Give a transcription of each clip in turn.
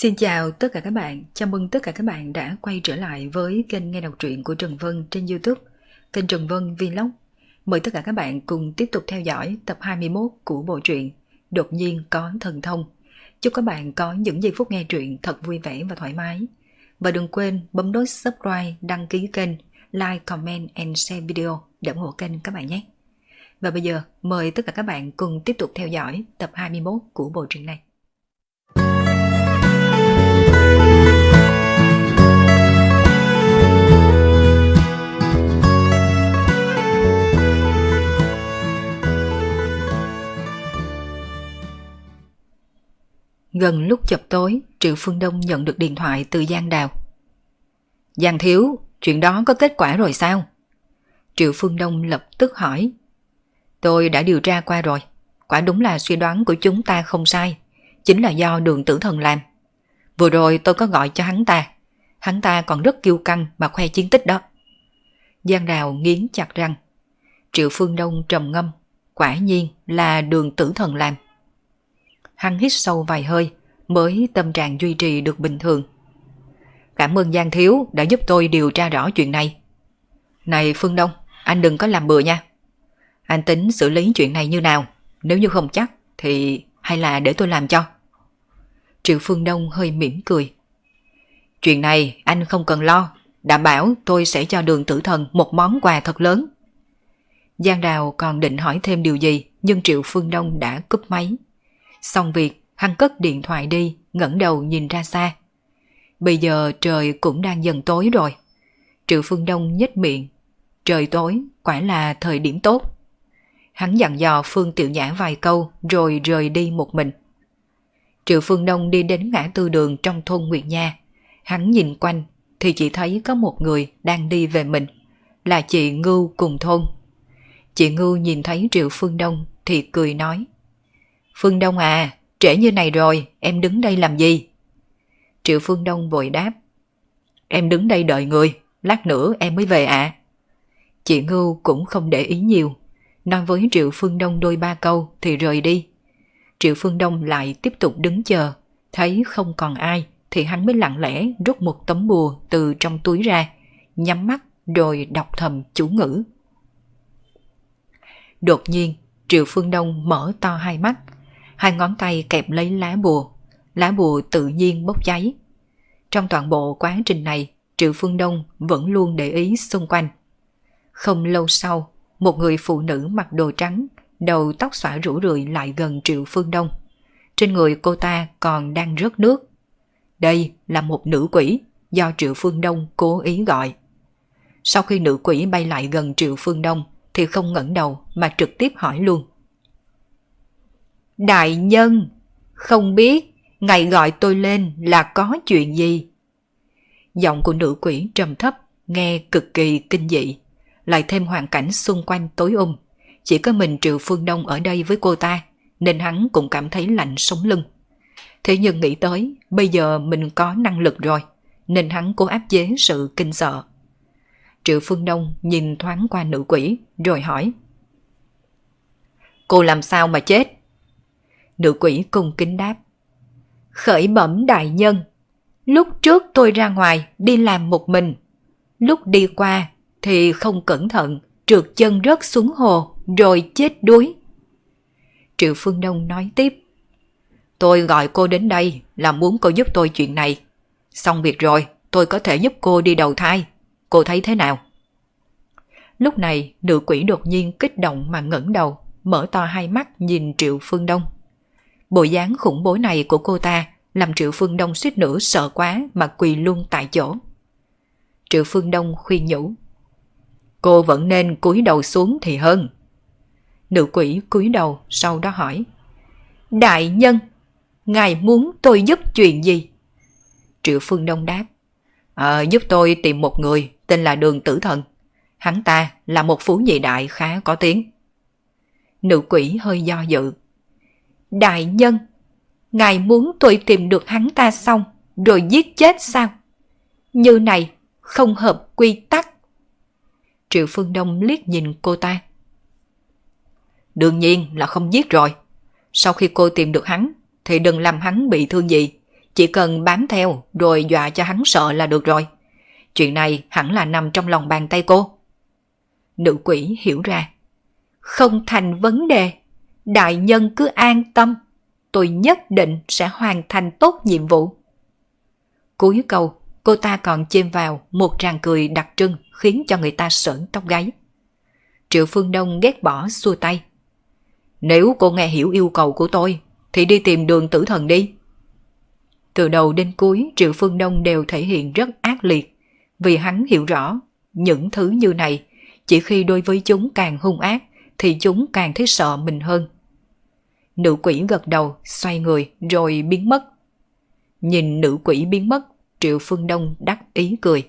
Xin chào tất cả các bạn, chào mừng tất cả các bạn đã quay trở lại với kênh nghe đọc truyện của Trần Vân trên YouTube, kênh Trần Vân Vlog. Mời tất cả các bạn cùng tiếp tục theo dõi tập 21 của bộ truyện Đột nhiên có thần thông. Chúc các bạn có những giây phút nghe truyện thật vui vẻ và thoải mái. Và đừng quên bấm nút subscribe, đăng ký kênh, like, comment and share video để ủng hộ kênh các bạn nhé. Và bây giờ mời tất cả các bạn cùng tiếp tục theo dõi tập 21 của bộ truyện này. Gần lúc chập tối, Triệu Phương Đông nhận được điện thoại từ Giang Đào. Giang thiếu, chuyện đó có kết quả rồi sao? Triệu Phương Đông lập tức hỏi. Tôi đã điều tra qua rồi, quả đúng là suy đoán của chúng ta không sai, chính là do Đường Tử Thần làm. Vừa rồi tôi có gọi cho hắn ta còn rất kiêu căng mà khoe chiến tích đó. Giang Đào nghiến chặt răng. Triệu Phương Đông trầm ngâm, quả nhiên là Đường Tử Thần làm. Hắn hít sâu vài hơi mới tâm trạng duy trì được bình thường. Cảm ơn Giang thiếu đã giúp tôi điều tra rõ chuyện này. Này Phương Đông, anh đừng có làm bừa nha. Anh tính xử lý chuyện này như nào? Nếu như không chắc thì hay là để tôi làm cho. Triệu Phương Đông hơi mỉm cười. Chuyện này anh không cần lo, đảm bảo tôi sẽ cho Đường Tử Thần một món quà thật lớn. Giang Đào còn định hỏi thêm điều gì nhưng Triệu Phương Đông đã cúp máy. Xong việc, hắn cất điện thoại đi, ngẩng đầu nhìn ra xa. Bây giờ trời cũng đang dần tối rồi. Triệu Phương Đông nhếch miệng. Trời tối, quả là thời điểm tốt. Hắn dặn dò Phương Tiểu Nhã vài câu rồi rời đi một mình. Triệu Phương Đông đi đến ngã tư đường trong thôn Nguyệt Nha. Hắn nhìn quanh thì chỉ thấy có một người đang đi về mình, là chị Ngưu cùng thôn. Chị Ngưu nhìn thấy Triệu Phương Đông thì cười nói. Phương Đông à, trễ như này rồi, em đứng đây làm gì? Triệu Phương Đông vội đáp. Em đứng đây đợi người, lát nữa em mới về ạ. Chị Ngưu cũng không để ý nhiều, nói với Triệu Phương Đông đôi ba câu thì rời đi. Triệu Phương Đông lại tiếp tục đứng chờ, thấy không còn ai thì hắn mới lặng lẽ rút một tấm bùa từ trong túi ra, nhắm mắt rồi đọc thầm chú ngữ. Đột nhiên, Triệu Phương Đông mở to hai mắt, hai ngón tay kẹp lấy lá bùa tự nhiên bốc cháy. Trong toàn bộ quá trình này, Triệu Phương Đông vẫn luôn để ý xung quanh. Không lâu sau, một người phụ nữ mặc đồ trắng, đầu tóc xõa rủ rượi lại gần Triệu Phương Đông. Trên người cô ta còn đang rớt nước. Đây là một nữ quỷ do Triệu Phương Đông cố ý gọi. Sau khi nữ quỷ bay lại gần Triệu Phương Đông thì không ngẩng đầu mà trực tiếp hỏi luôn. Đại nhân, không biết ngài gọi tôi lên là có chuyện gì? Giọng của nữ quỷ trầm thấp, nghe cực kỳ kinh dị. Lại thêm hoàn cảnh xung quanh tối chỉ có mình Triệu Phương Đông ở đây với cô ta, nên hắn cũng cảm thấy lạnh sống lưng. Thế nhưng nghĩ tới bây giờ mình có năng lực rồi, nên hắn cố áp chế sự kinh sợ. Triệu Phương Đông nhìn thoáng qua nữ quỷ rồi hỏi. Cô làm sao mà chết? Nữ quỷ cung kính đáp. Khởi bẩm đại nhân, lúc trước tôi ra ngoài đi làm một mình. Lúc đi qua thì không cẩn thận trượt chân rớt xuống hồ rồi chết đuối. Triệu Phương Đông nói tiếp. Tôi gọi cô đến đây là muốn cô giúp tôi chuyện này. Xong việc rồi tôi có thể giúp cô đi đầu thai. Cô thấy thế nào? Lúc này nữ quỷ đột nhiên kích động mà ngẩng đầu, mở to hai mắt nhìn Triệu Phương Đông. Bộ dáng khủng bố này của cô ta làm Triệu Phương Đông suýt nữa sợ quá mà quỳ luôn tại chỗ. Triệu Phương Đông khuyên nhủ. Cô vẫn nên cúi đầu xuống thì hơn. Nữ quỷ cúi đầu sau đó hỏi. Đại nhân, ngài muốn tôi giúp chuyện gì? Triệu Phương Đông đáp. Giúp tôi tìm một người tên là Đường Tử Thần. Hắn ta là một phú nhị đại khá có tiếng. Nữ quỷ hơi do dự. Đại nhân, ngài muốn tôi tìm được hắn ta xong rồi giết chết sao? Như này không hợp quy tắc. Triệu Phương Đông liếc nhìn cô ta. Đương nhiên là không giết rồi. Sau khi cô tìm được hắn thì đừng làm hắn bị thương gì, chỉ cần bám theo rồi dọa cho hắn sợ là được rồi. Chuyện này hẳn là nằm trong lòng bàn tay cô. Nữ quỷ hiểu ra. Không thành vấn đề. Đại nhân cứ an tâm. Tôi nhất định sẽ hoàn thành tốt nhiệm vụ. Cuối câu, cô ta còn chêm vào một tràng cười đặc trưng khiến cho người ta sởn tóc gáy. Triệu Phương Đông ghét bỏ xua tay. Nếu cô nghe hiểu yêu cầu của tôi, thì đi tìm Đường Tử Thần đi. Từ đầu đến cuối, Triệu Phương Đông đều thể hiện rất ác liệt, vì hắn hiểu rõ, những thứ như này, chỉ khi đối với chúng càng hung ác, thì chúng càng thấy sợ mình hơn. Nữ quỷ gật đầu, xoay người, rồi biến mất. Nhìn nữ quỷ biến mất, Triệu Phương Đông đắc ý cười.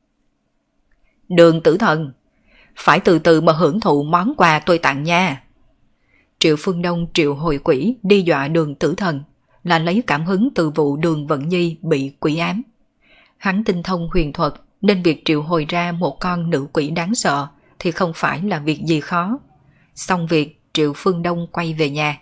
Đường Tử Thần, phải từ từ mà hưởng thụ món quà tôi tặng nha. Triệu Phương Đông triệu hồi quỷ đi dọa Đường Tử Thần, là lấy cảm hứng từ vụ Đường Vận Nhi bị quỷ ám. Hắn tinh thông huyền thuật, nên việc triệu hồi ra một con nữ quỷ đáng sợ thì không phải là việc gì khó. Xong việc, Triệu Phương Đông quay về nhà.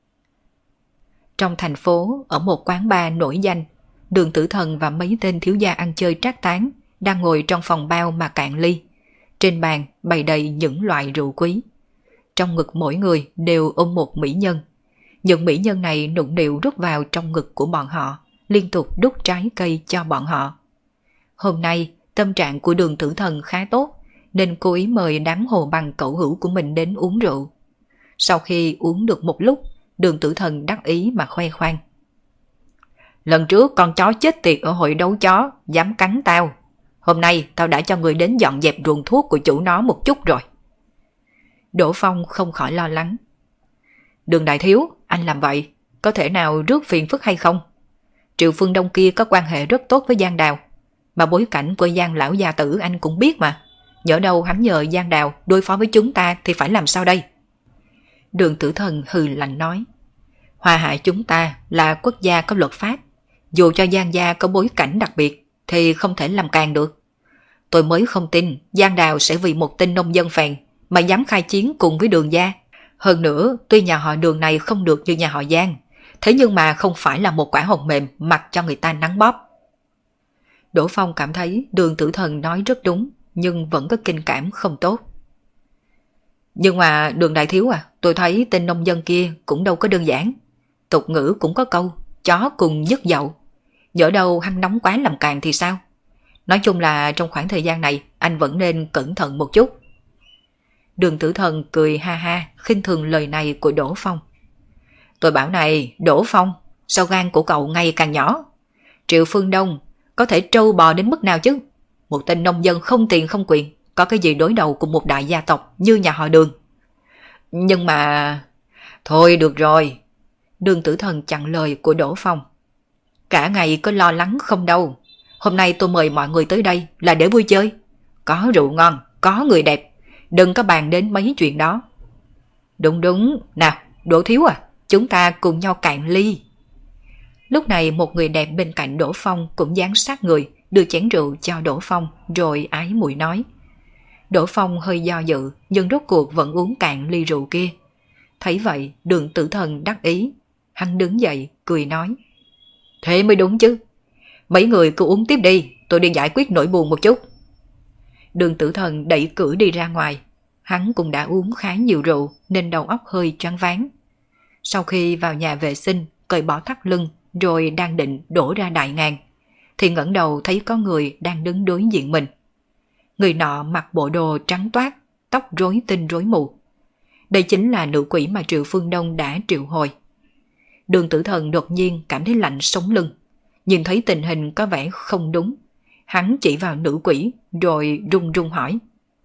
Trong thành phố, ở một quán bar nổi danh, Đường Tử Thần và mấy tên thiếu gia ăn chơi trác tán đang ngồi trong phòng bao mà cạn ly. Trên bàn bày đầy những loại rượu quý. Trong ngực mỗi người đều ôm một mỹ nhân. Những mỹ nhân này nũng nịu rút vào trong ngực của bọn họ, liên tục đút trái cây cho bọn họ. Hôm nay, tâm trạng của Đường Tử Thần khá tốt, nên cô ý mời đám hồ bằng cậu hữu của mình đến uống rượu. Sau khi uống được một lúc, Đường Tử Thần đắc ý mà khoe khoang. Lần trước con chó chết tiệt ở hội đấu chó dám cắn tao. Hôm nay tao đã cho người đến dọn dẹp ruộng thuốc của chủ nó một chút rồi. Đỗ Phong không khỏi lo lắng. Đường đại thiếu, anh làm vậy, có thể nào rước phiền phức hay không? Triệu Phương Đông kia có quan hệ rất tốt với Giang Đào, mà bối cảnh của Giang lão gia tử anh cũng biết mà. Nhỡ đâu hắn nhờ Giang Đào đối phó với chúng ta thì phải làm sao đây? Đường Tử Thần hừ lạnh nói. Hoa Hạ chúng ta là quốc gia có luật pháp. Dù cho Giang gia có bối cảnh đặc biệt thì không thể làm càn được. Tôi mới không tin Giang Đào sẽ vì một tên nông dân phèn mà dám khai chiến cùng với Đường gia. Hơn nữa, tuy nhà họ Đường này không được như nhà họ Giang, thế nhưng mà không phải là một quả hồng mềm mặc cho người ta nắn bóp. Đỗ Phong cảm thấy Đường Tử Thần nói rất đúng, nhưng vẫn có kinh cảm không tốt. Nhưng mà Đường đại thiếu à, tôi thấy tên nông dân kia cũng đâu có đơn giản. Tục ngữ cũng có câu, chó cùng dứt dậu. Nhỡ đâu hắn nóng quá làm càn thì sao? Nói chung là trong khoảng thời gian này, anh vẫn nên cẩn thận một chút. Đường Tử Thần cười ha ha, khinh thường lời này của Đỗ Phong. Tôi bảo này, Đỗ Phong, sao gan của cậu ngày càng nhỏ? Triệu Phương Đông có thể trâu bò đến mức nào chứ? Một tên nông dân không tiền không quyền, có cái gì đối đầu cùng một đại gia tộc như nhà họ Đường? Nhưng mà... Thôi được rồi. Đường Tử Thần chặn lời của Đỗ Phong. Cả ngày có lo lắng không đâu. Hôm nay tôi mời mọi người tới đây là để vui chơi. Có rượu ngon, có người đẹp. Đừng có bàn đến mấy chuyện đó. Đúng đúng, nào, Đỗ thiếu à, chúng ta cùng nhau cạn ly. Lúc này một người đẹp bên cạnh Đỗ Phong cũng dán sát người, đưa chén rượu cho Đỗ Phong rồi ái muội nói. Đỗ Phong hơi do dự, nhưng rốt cuộc vẫn uống cạn ly rượu kia. Thấy vậy, Đường Tử Thần đắc ý. Hắn đứng dậy, cười nói. Thế mới đúng chứ. Mấy người cứ uống tiếp đi, tôi đi giải quyết nỗi buồn một chút. Đường Tử Thần đẩy cửa đi ra ngoài. Hắn cũng đã uống khá nhiều rượu nên đầu óc hơi choáng váng. Sau khi vào nhà vệ sinh, cởi bỏ thắt lưng rồi đang định đổ ra đại ngàn, thì ngẩng đầu thấy có người đang đứng đối diện mình. Người nọ mặc bộ đồ trắng toát, tóc rối tinh rối mù. Đây chính là nữ quỷ mà Triệu Phương Đông đã triệu hồi. Đường Tử Thần đột nhiên cảm thấy lạnh sống lưng. Nhìn thấy tình hình có vẻ không đúng. Hắn chỉ vào nữ quỷ rồi run run hỏi.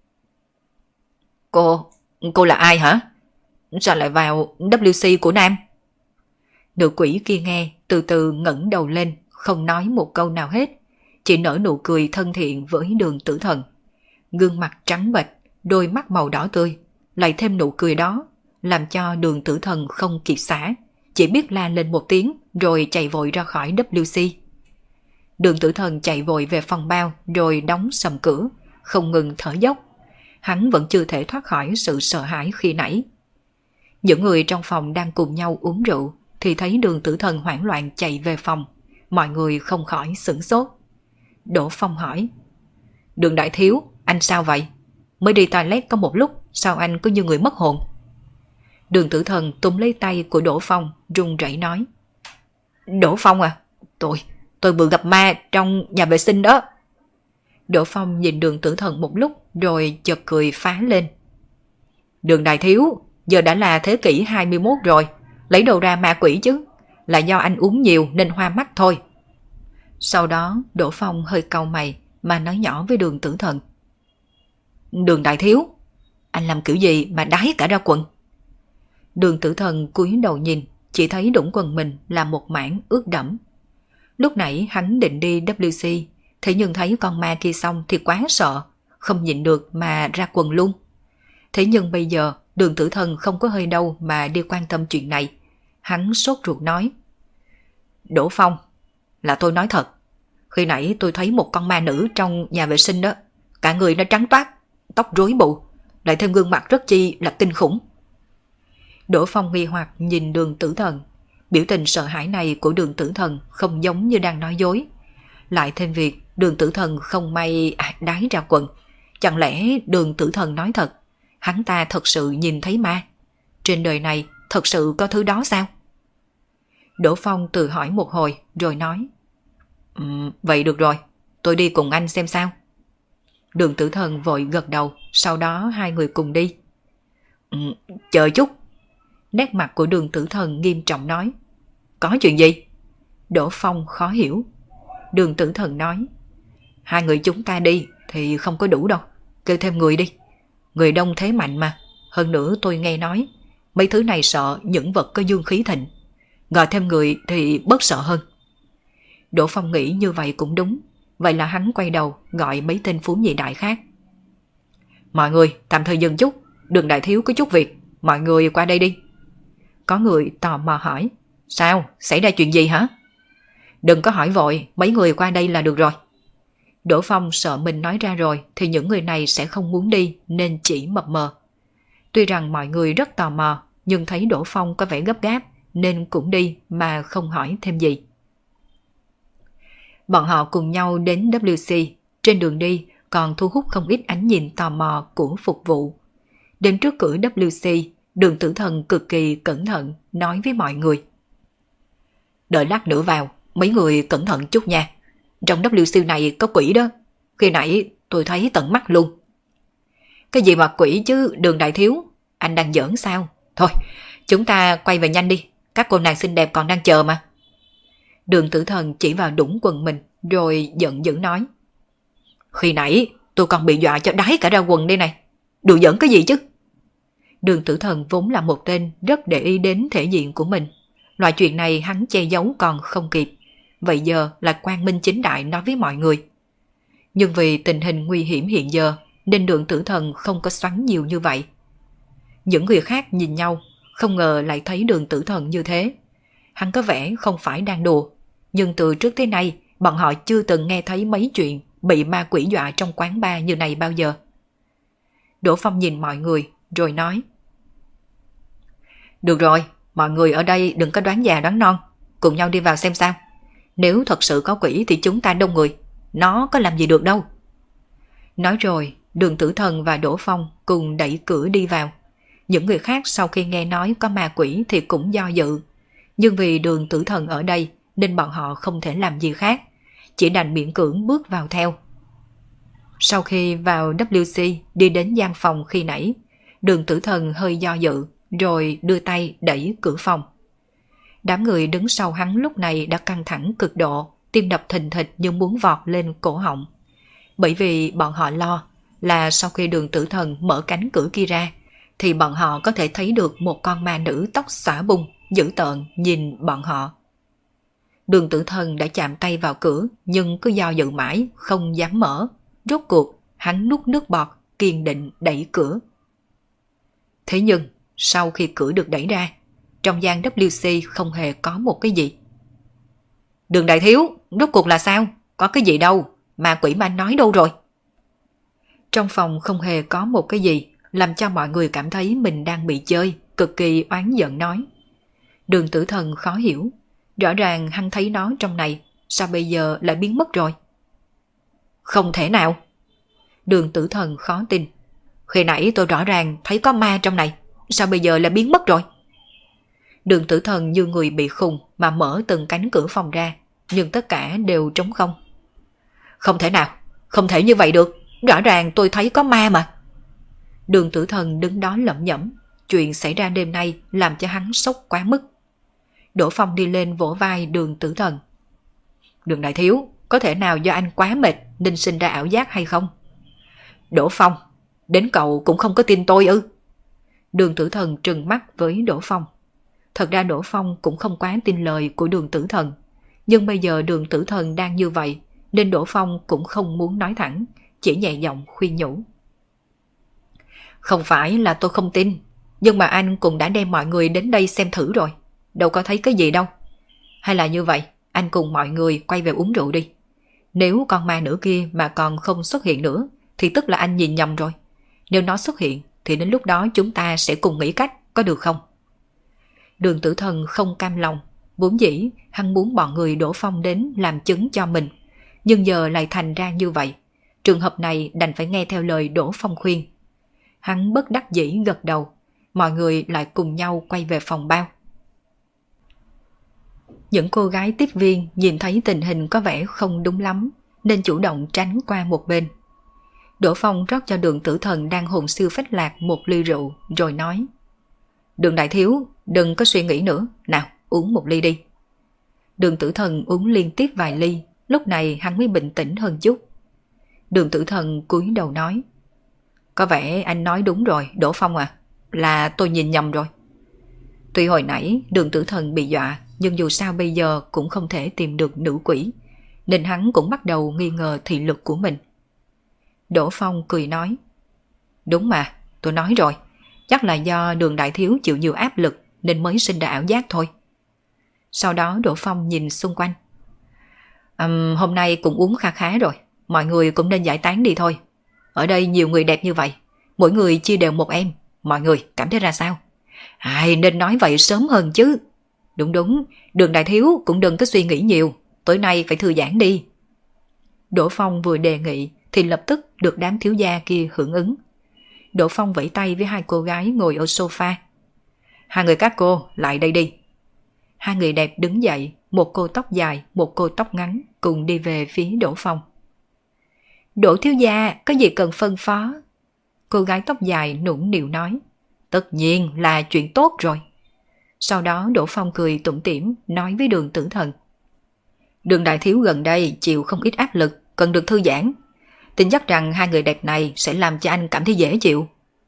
Cô là ai hả? Sao lại vào WC của Nam? Nữ quỷ kia nghe từ từ ngẩng đầu lên, không nói một câu nào hết. Chỉ nở nụ cười thân thiện với Đường Tử Thần. Gương mặt trắng bệch, đôi mắt màu đỏ tươi, lại thêm nụ cười đó, làm cho Đường Tử Thần không kịp xả, chỉ biết la lên một tiếng rồi chạy vội ra khỏi WC. Đường Tử Thần chạy vội về phòng bao rồi đóng sầm cửa, không ngừng thở dốc. Hắn vẫn chưa thể thoát khỏi sự sợ hãi khi nãy. Những người trong phòng đang cùng nhau uống rượu thì thấy Đường Tử Thần hoảng loạn chạy về phòng, Mọi người không khỏi sửng sốt. Đỗ Phong hỏi: Đường đại thiếu, anh sao vậy? Mới đi toilet có một lúc, sao anh cứ như người mất hồn? Đường Tử Thần túm lấy tay của Đỗ Phong, run rẩy nói: Đỗ Phong à, tôi vừa gặp ma trong nhà vệ sinh đó. Đỗ Phong nhìn Đường Tử Thần một lúc rồi chợt cười phá lên: Đường đại thiếu, giờ đã là thế kỷ 21 rồi, lấy đâu ra ma quỷ chứ? Là do anh uống nhiều nên hoa mắt thôi. Sau đó Đỗ Phong hơi cau mày mà nói nhỏ với Đường Tử Thần: Đường đại thiếu, anh làm kiểu gì mà đái cả ra quần? Đường Tử Thần cúi đầu nhìn, chỉ thấy đũng quần mình là một mảng ướt đẫm. Lúc nãy hắn định đi WC, thế nhưng thấy con ma kia xong thì quá sợ, không nhịn được mà ra quần luôn. Thế nhưng bây giờ Đường Tử Thần không có hơi đâu mà đi quan tâm chuyện này. Hắn sốt ruột nói: Đỗ Phong, là tôi nói thật. Khi nãy tôi thấy một con ma nữ trong nhà vệ sinh đó. Cả người nó trắng toát, tóc rối bù, lại thêm gương mặt rất chi là kinh khủng. Đỗ Phong nghi hoặc nhìn Đường Tử Thần. Biểu tình sợ hãi này của Đường Tử Thần không giống như đang nói dối. Lại thêm việc Đường Tử Thần không may đái ra quần. Chẳng lẽ Đường Tử Thần nói thật? Hắn ta thật sự nhìn thấy ma? Trên đời này thật sự có thứ đó sao? Đỗ Phong tự hỏi một hồi rồi nói: Vậy được rồi, tôi đi cùng anh xem sao. Đường Tử Thần vội gật đầu, sau đó hai người cùng đi. Chờ chút. Nét mặt của Đường Tử Thần nghiêm trọng nói: Có chuyện gì? Đỗ Phong khó hiểu. Đường Tử Thần nói: Hai người chúng ta đi thì không có đủ đâu, kêu thêm người đi. Người đông thế mạnh mà. Hơn nữa tôi nghe nói mấy thứ này sợ những vật có dương khí thịnh, gọi thêm người thì bớt sợ hơn. Đỗ Phong nghĩ như vậy cũng đúng. Vậy là hắn quay đầu gọi mấy tên phú nhị đại khác: Mọi người tạm thời dừng chút, Đường đại thiếu có chút việc, mọi người qua đây đi. Có người tò mò hỏi: Sao? Xảy ra chuyện gì hả? Đừng có hỏi vội, mấy người qua đây là được rồi. Đỗ Phong sợ mình nói ra rồi thì những người này sẽ không muốn đi nên chỉ mập mờ. Tuy rằng mọi người rất tò mò, nhưng thấy Đỗ Phong có vẻ gấp gáp nên cũng đi mà không hỏi thêm gì. Bọn họ cùng nhau đến WC, trên đường đi còn thu hút không ít ánh nhìn tò mò của phục vụ. Đến trước cửa WC, Đường Tử Thần cực kỳ cẩn thận nói với mọi người: Đợi lát nữa vào, mấy người cẩn thận chút nha. Trong WC này có quỷ đó, khi nãy tôi thấy tận mắt luôn. Cái gì mà quỷ chứ Đường đại thiếu, anh đang giỡn sao? Thôi, chúng ta quay về nhanh đi, các cô nàng xinh đẹp còn đang chờ mà. Đường Tử Thần chỉ vào đũng quần mình rồi giận dữ nói: Khi nãy tôi còn bị dọa cho đái cả ra quần đây này, đùa giỡn cái gì chứ? Đường Tử Thần vốn là một tên rất để ý đến thể diện của mình. Loại chuyện này hắn che giấu còn không kịp, vậy giờ là quang minh chính đại nói với mọi người. Nhưng vì tình hình nguy hiểm hiện giờ nên Đường Tử Thần không có xoắn nhiều như vậy. Những người khác nhìn nhau, không ngờ lại thấy Đường Tử Thần như thế. Hắn có vẻ không phải đang đùa, nhưng từ trước tới nay bọn họ chưa từng nghe thấy mấy chuyện bị ma quỷ dọa trong quán bar như này bao giờ. Đỗ Phong nhìn mọi người rồi nói: Được rồi, mọi người ở đây đừng có đoán già đoán non, cùng nhau đi vào xem sao. Nếu thật sự có quỷ thì chúng ta đông người, nó có làm gì được đâu. Nói rồi, Đường Tử Thần và Đỗ Phong cùng đẩy cửa đi vào. Những người khác sau khi nghe nói có ma quỷ thì cũng do dự, nhưng vì Đường Tử Thần ở đây nên bọn họ không thể làm gì khác, chỉ đành miễn cưỡng bước vào theo. Sau khi vào WC đi đến gian phòng khi nãy, Đường Tử Thần hơi do dự rồi đưa tay đẩy cửa phòng. Đám người đứng sau hắn lúc này đã căng thẳng cực độ, tim đập thình thịch như muốn vọt lên cổ họng. Bởi vì bọn họ lo là sau khi Đường Tử Thần mở cánh cửa kia ra thì bọn họ có thể thấy được một con ma nữ tóc xõa bung dữ tợn nhìn bọn họ. Đường Tử Thần đã chạm tay vào cửa nhưng cứ do dự mãi không dám mở. Rốt cuộc hắn nuốt nước bọt kiên định đẩy cửa. Thế nhưng sau khi cửa được đẩy ra, trong gian WC không hề có một cái gì. Đường đại thiếu, rốt cuộc là sao? Có cái gì đâu, ma quỷ ma nói đâu rồi? Trong phòng không hề có một cái gì, làm cho mọi người cảm thấy mình đang bị chơi, cực kỳ oán giận nói. Đường Tử Thần khó hiểu, rõ ràng hắn thấy nó trong này, sao bây giờ lại biến mất rồi? Không thể nào. Đường Tử Thần khó tin. Khi nãy tôi rõ ràng thấy có ma trong này, sao bây giờ lại biến mất rồi? Đường Tử Thần như người bị khùng mà mở từng cánh cửa phòng ra, nhưng tất cả đều trống không. Không thể nào, không thể như vậy được, rõ ràng tôi thấy có ma mà. Đường Tử Thần đứng đó lẩm nhẩm, chuyện xảy ra đêm nay làm cho hắn sốc quá mức. Đỗ Phong đi lên vỗ vai Đường Tử Thần. Đường đại thiếu, có thể nào do anh quá mệt nên sinh ra ảo giác hay không? Đỗ Phong, đến cậu cũng không có tin tôi ư? Đường Tử Thần trừng mắt với Đỗ Phong. Thật ra Đỗ Phong cũng không quá tin lời của Đường Tử Thần, nhưng bây giờ Đường Tử Thần đang như vậy nên Đỗ Phong cũng không muốn nói thẳng, chỉ nhẹ giọng khuyên nhủ. Không phải là tôi không tin, nhưng mà anh cũng đã đem mọi người đến đây xem thử rồi, đâu có thấy cái gì đâu. Hay là như vậy, anh cùng mọi người quay về uống rượu đi. Nếu con ma nữ kia mà còn không xuất hiện nữa thì tức là anh nhìn nhầm rồi. Nếu nó xuất hiện thì đến lúc đó chúng ta sẽ cùng nghĩ cách, có được không? Đường Tử Thần không cam lòng, vốn dĩ hắn muốn bọn người Đỗ Phong đến làm chứng cho mình, nhưng giờ lại thành ra như vậy. Trường hợp này đành phải nghe theo lời Đỗ Phong khuyên. Hắn bất đắc dĩ gật đầu, mọi người lại cùng nhau quay về phòng bao. Những cô gái tiếp viên nhìn thấy tình hình có vẻ không đúng lắm nên chủ động tránh qua một bên. Đỗ Phong rót cho Đường Tử Thần đang hồn siêu phách lạc một ly rượu rồi nói: Đường đại thiếu, đừng có suy nghĩ nữa, nào uống một ly đi. Đường Tử Thần uống liên tiếp vài ly, lúc này hắn mới bình tĩnh hơn chút. Đường Tử Thần cúi đầu nói: Có vẻ anh nói đúng rồi Đỗ Phong à, là tôi nhìn nhầm rồi. Tuy hồi nãy Đường Tử Thần bị dọa, nhưng dù sao bây giờ cũng không thể tìm được nữ quỷ, nên hắn cũng bắt đầu nghi ngờ thị lực của mình. Đỗ Phong cười nói: Đúng mà, tôi nói rồi, chắc là do Đường đại thiếu chịu nhiều áp lực nên mới sinh ra ảo giác thôi. Sau đó Đỗ Phong nhìn xung quanh. Hôm nay cũng uống khá khá rồi, mọi người cũng nên giải tán đi thôi. Ở đây nhiều người đẹp như vậy, mỗi người chia đều một em, mọi người cảm thấy ra sao? Ai nên nói vậy sớm hơn chứ. Đúng, Đường đại thiếu cũng đừng có suy nghĩ nhiều, tối nay phải thư giãn đi. Đỗ Phong vừa đề nghị thì lập tức được đám thiếu gia kia hưởng ứng. Đỗ Phong vẫy tay với hai cô gái ngồi ở sofa. Hai người các cô lại đây đi. Hai người đẹp đứng dậy, một cô tóc dài, một cô tóc ngắn cùng đi về phía Đỗ Phong. Đỗ thiếu gia, có gì cần phân phó? Cô gái tóc dài nũng nịu nói. Tất nhiên là chuyện tốt rồi. Sau đó Đỗ Phong cười tủm tỉm nói với Đường Tử Thần. Đường đại thiếu gần đây chịu không ít áp lực, cần được thư giãn. Tin chắc rằng hai người đẹp này sẽ làm cho anh cảm thấy dễ chịu.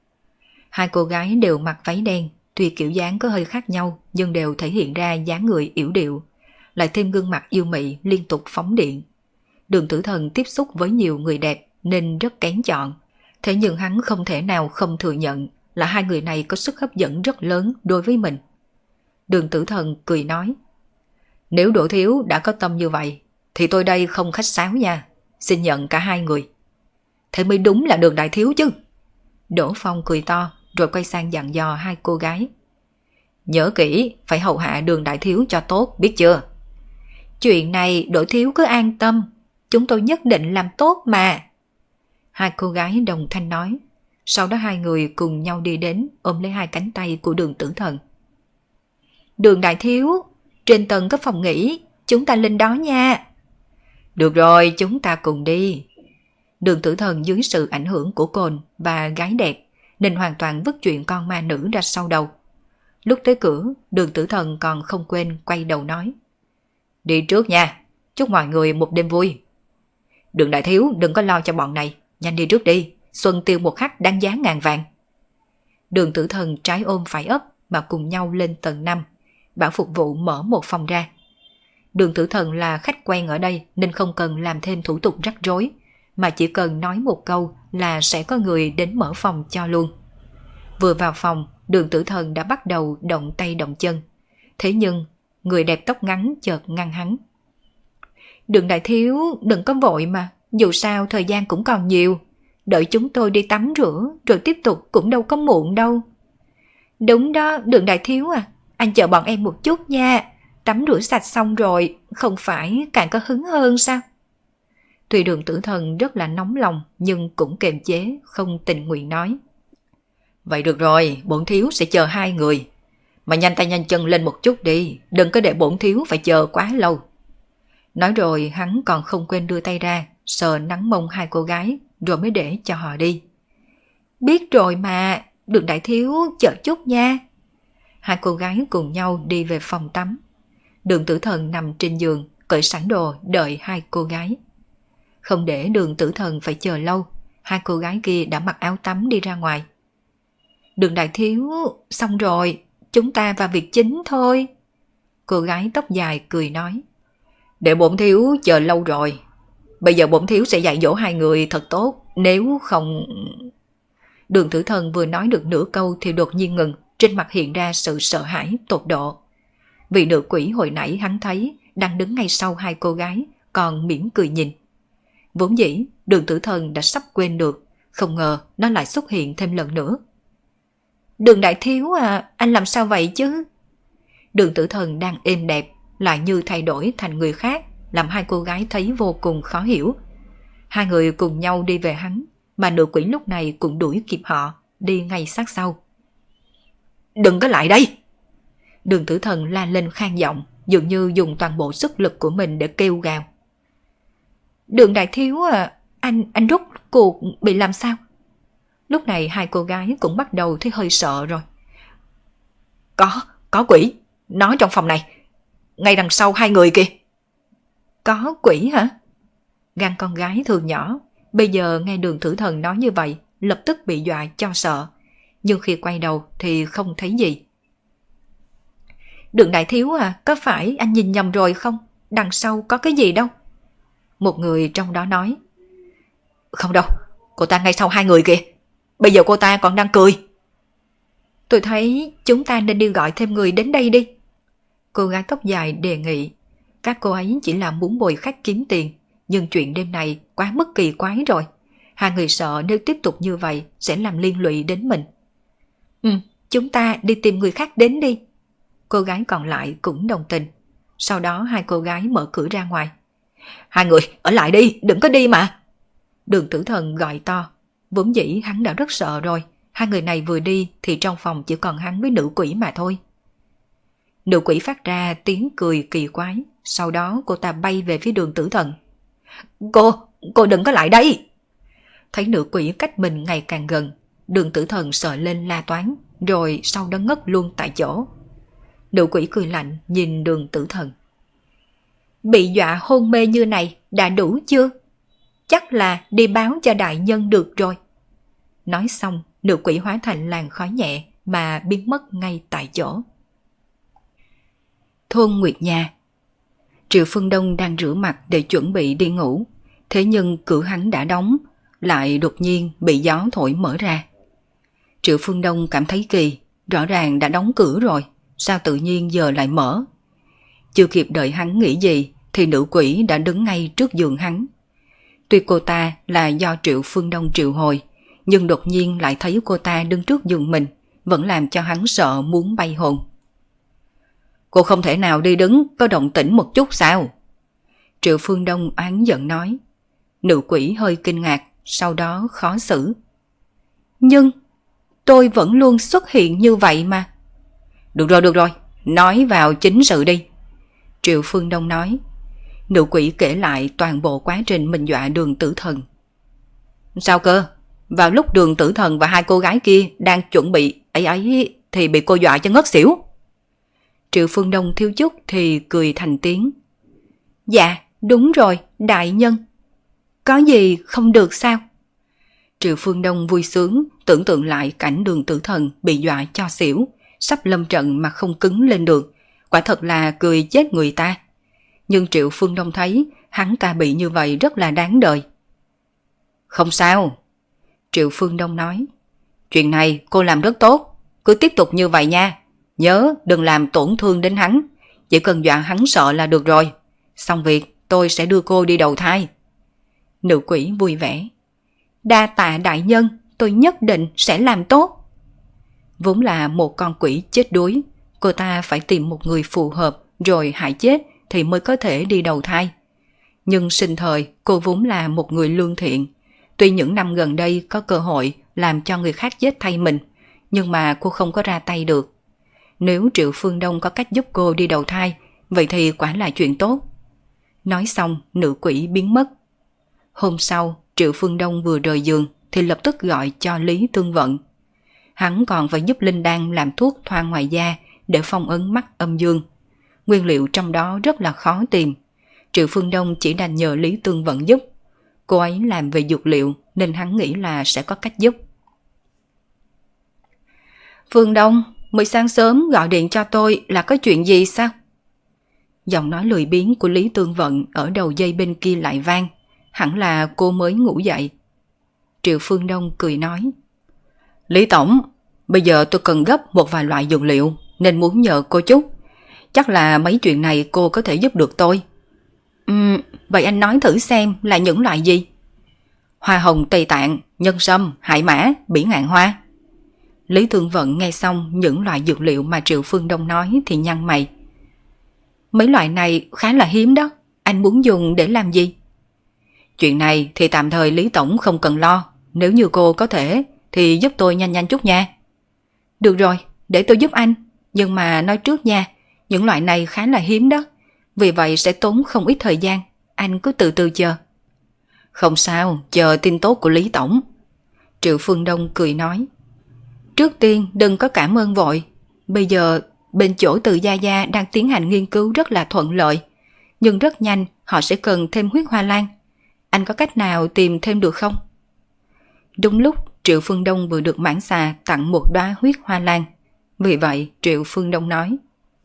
Hai cô gái đều mặc váy đen, tuy kiểu dáng có hơi khác nhau nhưng đều thể hiện ra dáng người yểu điệu, lại thêm gương mặt yêu mị liên tục phóng điện. Đường Tử Thần tiếp xúc với nhiều người đẹp nên rất kén chọn, thế nhưng hắn không thể nào không thừa nhận là hai người này có sức hấp dẫn rất lớn đối với mình. Đường Tử Thần cười nói: Nếu Đỗ thiếu đã có tâm như vậy thì tôi đây không khách sáo nha, xin nhận cả hai người. Thế mới đúng là Đường đại thiếu chứ. Đỗ Phong cười to rồi quay sang dặn dò hai cô gái. Nhớ kỹ, phải hầu hạ Đường đại thiếu cho tốt, biết chưa? Chuyện này Đỗ thiếu cứ an tâm, chúng tôi nhất định làm tốt mà. Hai cô gái đồng thanh nói. Sau đó hai người cùng nhau đi đến ôm lấy hai cánh tay của Đường Tử Thần. Đường đại thiếu, trên tầng có phòng nghỉ, chúng ta lên đó nha. Được rồi, chúng ta cùng đi. Đường Tử Thần dưới sự ảnh hưởng của cồn và gái đẹp nên hoàn toàn vứt chuyện con ma nữ ra sau đầu. Lúc tới cửa, Đường Tử Thần còn không quên quay đầu nói. Đi trước nha, chúc mọi người một đêm vui. Đường đại thiếu đừng có lo cho bọn này, nhanh đi trước đi, xuân tiêu một khắc đáng giá ngàn vàng. Đường Tử Thần trái ôm phải ấp mà cùng nhau lên tầng 5, bảo phục vụ mở một phòng ra. Đường Tử Thần là khách quen ở đây nên không cần làm thêm thủ tục rắc rối, mà chỉ cần nói một câu là sẽ có người đến mở phòng cho luôn. Vừa vào phòng, Đường Tử Thần đã bắt đầu động tay động chân. Thế nhưng, người đẹp tóc ngắn chợt ngăn hắn. Đường đại thiếu, đừng có vội mà, dù sao thời gian cũng còn nhiều. Đợi chúng tôi đi tắm rửa rồi tiếp tục cũng đâu có muộn đâu. Đúng đó, Đường đại thiếu à, anh chờ bọn em một chút nha. tắm rửa sạch xong rồi, không phải càng có hứng hơn sao? Tuy Đường Tử Thần rất là nóng lòng nhưng cũng kiềm chế, không tình nguyện nói. Vậy được rồi, bổn thiếu sẽ chờ 2 người. Mà nhanh tay nhanh chân lên một chút đi, đừng có để bổn thiếu phải chờ quá lâu. Nói rồi hắn còn không quên đưa tay ra, sờ nắng mông 2 cô gái, rồi mới để cho họ đi. Biết rồi mà, Đường đại thiếu chờ chút nha. 2 cô gái cùng nhau đi về phòng tắm. Đường Tử Thần nằm trên giường, cởi sẵn đồ đợi 2 cô gái. Không để Đường Tử Thần phải chờ lâu, 2 cô gái kia đã mặc áo tắm đi ra ngoài. Đường đại thiếu, xong rồi, chúng ta vào việc chính thôi. Cô gái tóc dài cười nói. Để bổn thiếu chờ lâu rồi. Bây giờ bổn thiếu sẽ dạy dỗ 2 người thật tốt, nếu không... Đường Tử Thần vừa nói được nửa câu thì đột nhiên ngừng, trên mặt hiện ra sự sợ hãi tột độ. Vị nữ quỷ hồi nãy hắn thấy đang đứng ngay sau 2 cô gái, còn mỉm cười nhìn. Vốn dĩ Đường Tử Thần đã sắp quên được, không ngờ nó lại xuất hiện thêm lần nữa. Đường đại thiếu à, anh làm sao vậy chứ? Đường Tử Thần đang êm đẹp, lại như thay đổi thành người khác, làm 2 cô gái thấy vô cùng khó hiểu. 2 người cùng nhau đi về hắn, mà nữ quỷ lúc này cũng đuổi kịp họ, đi ngay sát sau. Đừng có lại đây! Đường Tử Thần la lên khang giọng, dường như dùng toàn bộ sức lực của mình để kêu gào. Đường đại thiếu à, anh rốt cuộc bị làm sao? Lúc này 2 cô gái cũng bắt đầu thấy hơi sợ rồi. Có quỷ, nó trong phòng này, ngay đằng sau 2 người kìa. Có quỷ hả? Gan con gái thường nhỏ, bây giờ nghe Đường Tử Thần nói như vậy, lập tức bị dọa cho sợ. Nhưng khi quay đầu thì không thấy gì. Đường đại thiếu à, có phải anh nhìn nhầm rồi không? Đằng sau có cái gì đâu? Một người trong đó nói. Không đâu, cô ta ngay sau 2 người kìa. Bây giờ cô ta còn đang cười. Tôi thấy chúng ta nên đi gọi thêm người đến đây đi. Cô gái tóc dài đề nghị. Các cô ấy chỉ là muốn bồi khách kiếm tiền, nhưng chuyện đêm này quá mức kỳ quái rồi. 2 người sợ nếu tiếp tục như vậy sẽ làm liên lụy đến mình. Chúng ta đi tìm người khác đến đi. Cô gái còn lại cũng đồng tình. Sau đó 2 cô gái mở cửa ra ngoài. 2 người ở lại đi, đừng có đi mà. Đường Tử Thần gọi to. Vốn dĩ hắn đã rất sợ rồi. 2 người này vừa đi thì trong phòng chỉ còn hắn với nữ quỷ mà thôi. Nữ quỷ phát ra tiếng cười kỳ quái. Sau đó cô ta bay về phía Đường Tử Thần. Cô đừng có lại đây. Thấy nữ quỷ cách mình ngày càng gần, Đường Tử Thần sợ lên la toán, rồi sau đó ngất luôn tại chỗ. Nữ quỷ cười lạnh nhìn Đường Tử Thần. Bị dọa hôn mê như này đã đủ chưa? Chắc là đi báo cho đại nhân được rồi. Nói xong, nữ quỷ hóa thành làn khói nhẹ mà biến mất ngay tại chỗ. Thôn Nguyệt Nha. Triệu Phương Đông đang rửa mặt để chuẩn bị đi ngủ, thế nhưng cửa hắn đã đóng, lại đột nhiên bị gió thổi mở ra. Triệu Phương Đông cảm thấy kỳ, rõ ràng đã đóng cửa rồi, sao tự nhiên giờ lại mở? Chưa kịp đợi hắn nghĩ gì thì nữ quỷ đã đứng ngay trước giường hắn. Tuy cô ta là do Triệu Phương Đông triệu hồi, nhưng đột nhiên lại thấy cô ta đứng trước giường mình, vẫn làm cho hắn sợ muốn bay hồn. Cô không thể nào đi đứng có động tĩnh một chút sao? Triệu Phương Đông oán giận nói. Nữ quỷ hơi kinh ngạc, sau đó khó xử. Nhưng tôi vẫn luôn xuất hiện như vậy mà. Được rồi, nói vào chính sự đi. Triệu Phương Đông nói. Nữ quỷ kể lại toàn bộ quá trình mình dọa Đường Tử Thần. Sao cơ? Vào lúc Đường Tử Thần và 2 cô gái kia đang chuẩn bị ấy thì bị cô dọa cho ngất xỉu. Triệu Phương Đông thiếu chút thì cười thành tiếng. Dạ, đúng rồi, đại nhân. Có gì không được sao? Triệu Phương Đông vui sướng, tưởng tượng lại cảnh Đường Tử Thần bị dọa cho xỉu, sắp lâm trận mà không cứng lên được. Quả thật là cười chết người ta. Nhưng Triệu Phương Đông thấy hắn ta bị như vậy rất là đáng đời. Không sao. Triệu Phương Đông nói. Chuyện này cô làm rất tốt, cứ tiếp tục như vậy nha. Nhớ đừng làm tổn thương đến hắn, chỉ cần dọa hắn sợ là được rồi. Xong việc tôi sẽ đưa cô đi đầu thai. Nữ quỷ vui vẻ. Đa tạ đại nhân, tôi nhất định sẽ làm tốt. Vốn là một con quỷ chết đuối, cô ta phải tìm một người phù hợp rồi hại chết thì mới có thể đi đầu thai. Nhưng sinh thời cô vốn là một người lương thiện. Tuy những năm gần đây có cơ hội làm cho người khác chết thay mình, nhưng mà cô không có ra tay được. Nếu Triệu Phương Đông có cách giúp cô đi đầu thai, vậy thì quả là chuyện tốt. Nói xong, nữ quỷ biến mất. Hôm sau, Triệu Phương Đông vừa rời giường thì lập tức gọi cho Lý Tương Vận. Hắn còn phải giúp Linh Đan làm thuốc thoa ngoài da để phong ấn mắt âm dương. Nguyên liệu trong đó rất là khó tìm. Triệu Phương Đông chỉ đành nhờ Lý Tương Vận giúp. Cô ấy làm về dược liệu nên hắn nghĩ là sẽ có cách giúp. Phương Đông, mới sáng sớm gọi điện cho tôi là có chuyện gì sao? Giọng nói lười biếng của Lý Tương Vận ở đầu dây bên kia lại vang. Hẳn là cô mới ngủ dậy. Triệu Phương Đông cười nói. Lý Tổng, bây giờ tôi cần gấp một vài loại dược liệu nên muốn nhờ cô chút. Chắc là mấy chuyện này cô có thể giúp được tôi. Vậy anh nói thử xem là những loại gì? Hoa hồng Tây Tạng, nhân sâm, hải mã, bỉ ngạn hoa. Lý Tương Vận nghe xong những loại dược liệu mà Triệu Phương Đông nói thì nhăn mày. Mấy loại này khá là hiếm đó, anh muốn dùng để làm gì? Chuyện này thì tạm thời Lý Tổng không cần lo, nếu như cô có thể thì giúp tôi nhanh nhanh chút nha. Được rồi, để tôi giúp anh, nhưng mà nói trước nha, những loại này khá là hiếm đó, vì vậy sẽ tốn không ít thời gian, anh cứ từ từ chờ. Không sao, chờ tin tốt của Lý Tổng. Triệu Phương Đông cười nói. Trước tiên đừng có cảm ơn vội, bây giờ bên chỗ Từ Gia Gia đang tiến hành nghiên cứu rất là thuận lợi, nhưng rất nhanh họ sẽ cần thêm huyết hoa lan. Anh có cách nào tìm thêm được không? Đúng lúc Triệu Phương Đông vừa được Mãn Xà tặng một đóa huyết hoa lan. Vì vậy Triệu Phương Đông nói.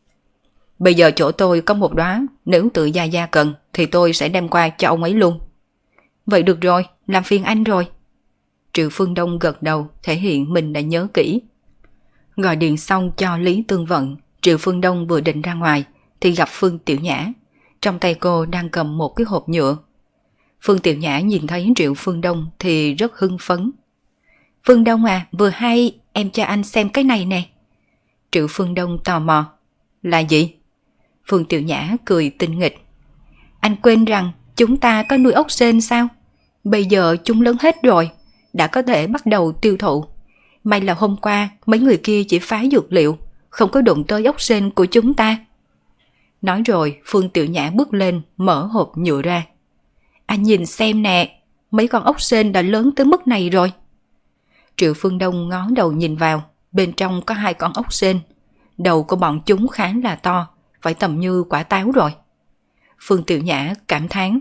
Bây giờ chỗ tôi có một đóa, nếu Từ Gia Gia cần thì tôi sẽ đem qua cho ông ấy luôn. Vậy được rồi, làm phiền anh rồi. Triệu Phương Đông gật đầu thể hiện mình đã nhớ kỹ. Gọi điện xong cho Lý Tương Vận, Triệu Phương Đông vừa định ra ngoài thì gặp Phương Tiểu Nhã. Trong tay cô đang cầm một cái hộp nhựa. Phương Tiểu Nhã nhìn thấy Triệu Phương Đông thì rất hưng phấn. Phương Đông à, vừa hay em cho anh xem cái này nè. Triệu Phương Đông tò mò. Là gì? Phương Tiểu Nhã cười tinh nghịch. Anh quên rằng chúng ta có nuôi ốc sên sao? Bây giờ chúng lớn hết rồi, đã có thể bắt đầu tiêu thụ. May là hôm qua mấy người kia chỉ phá dược liệu, không có đụng tới ốc sên của chúng ta. Nói rồi Phương Tiểu Nhã bước lên mở hộp nhựa ra. Anh nhìn xem nè, mấy con ốc sên đã lớn tới mức này rồi. Triệu Phương Đông ngó đầu nhìn vào, bên trong có 2 con ốc sên. Đầu của bọn chúng khá là to, phải tầm như quả táo rồi. Phương Tiểu Nhã cảm thán.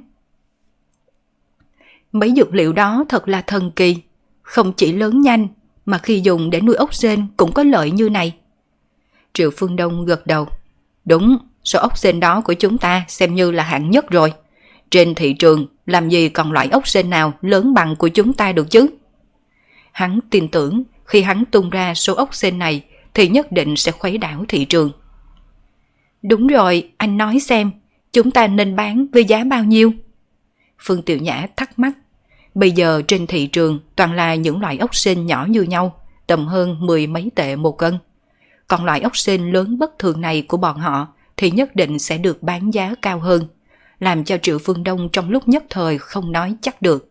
Mấy dược liệu đó thật là thần kỳ, không chỉ lớn nhanh mà khi dùng để nuôi ốc sên cũng có lợi như này. Triệu Phương Đông gật đầu. Đúng, số ốc sên đó của chúng ta xem như là hạng nhất rồi. Trên thị trường làm gì còn loại ốc sên nào lớn bằng của chúng ta được chứ? Hắn tin tưởng khi hắn tung ra số ốc sên này thì nhất định sẽ khuấy đảo thị trường. Đúng rồi, anh nói xem, chúng ta nên bán với giá bao nhiêu? Phương Tiểu Nhã thắc mắc. Bây giờ trên thị trường toàn là những loại ốc sên nhỏ như nhau, tầm hơn 10 mấy tệ một cân. Còn loại ốc sên lớn bất thường này của bọn họ thì nhất định sẽ được bán giá cao hơn, làm cho Triệu Phương Đông trong lúc nhất thời không nói chắc được.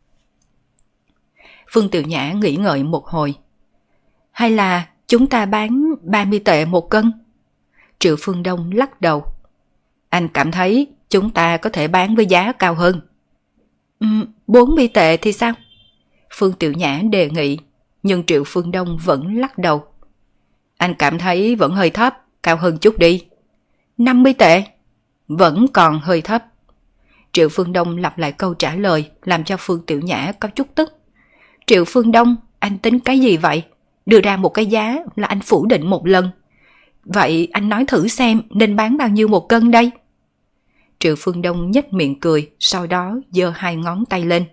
Phương Tiểu Nhã nghĩ ngợi một hồi. Hay là chúng ta bán 30 tệ một cân? Triệu Phương Đông lắc đầu. Anh cảm thấy chúng ta có thể bán với giá cao hơn. 40 tệ thì sao? Phương Tiểu Nhã đề nghị, nhưng Triệu Phương Đông vẫn lắc đầu. Anh cảm thấy vẫn hơi thấp, cao hơn chút đi. 50 tệ? Vẫn còn hơi thấp. Triệu Phương Đông lặp lại câu trả lời làm cho Phương Tiểu Nhã có chút tức. Triệu Phương Đông, anh tính cái gì vậy? Đưa ra một cái giá là anh phủ định một lần. Vậy anh nói thử xem nên bán bao nhiêu một cân đây? Triệu Phương Đông nhếch miệng cười, sau đó giơ 2 ngón tay lên.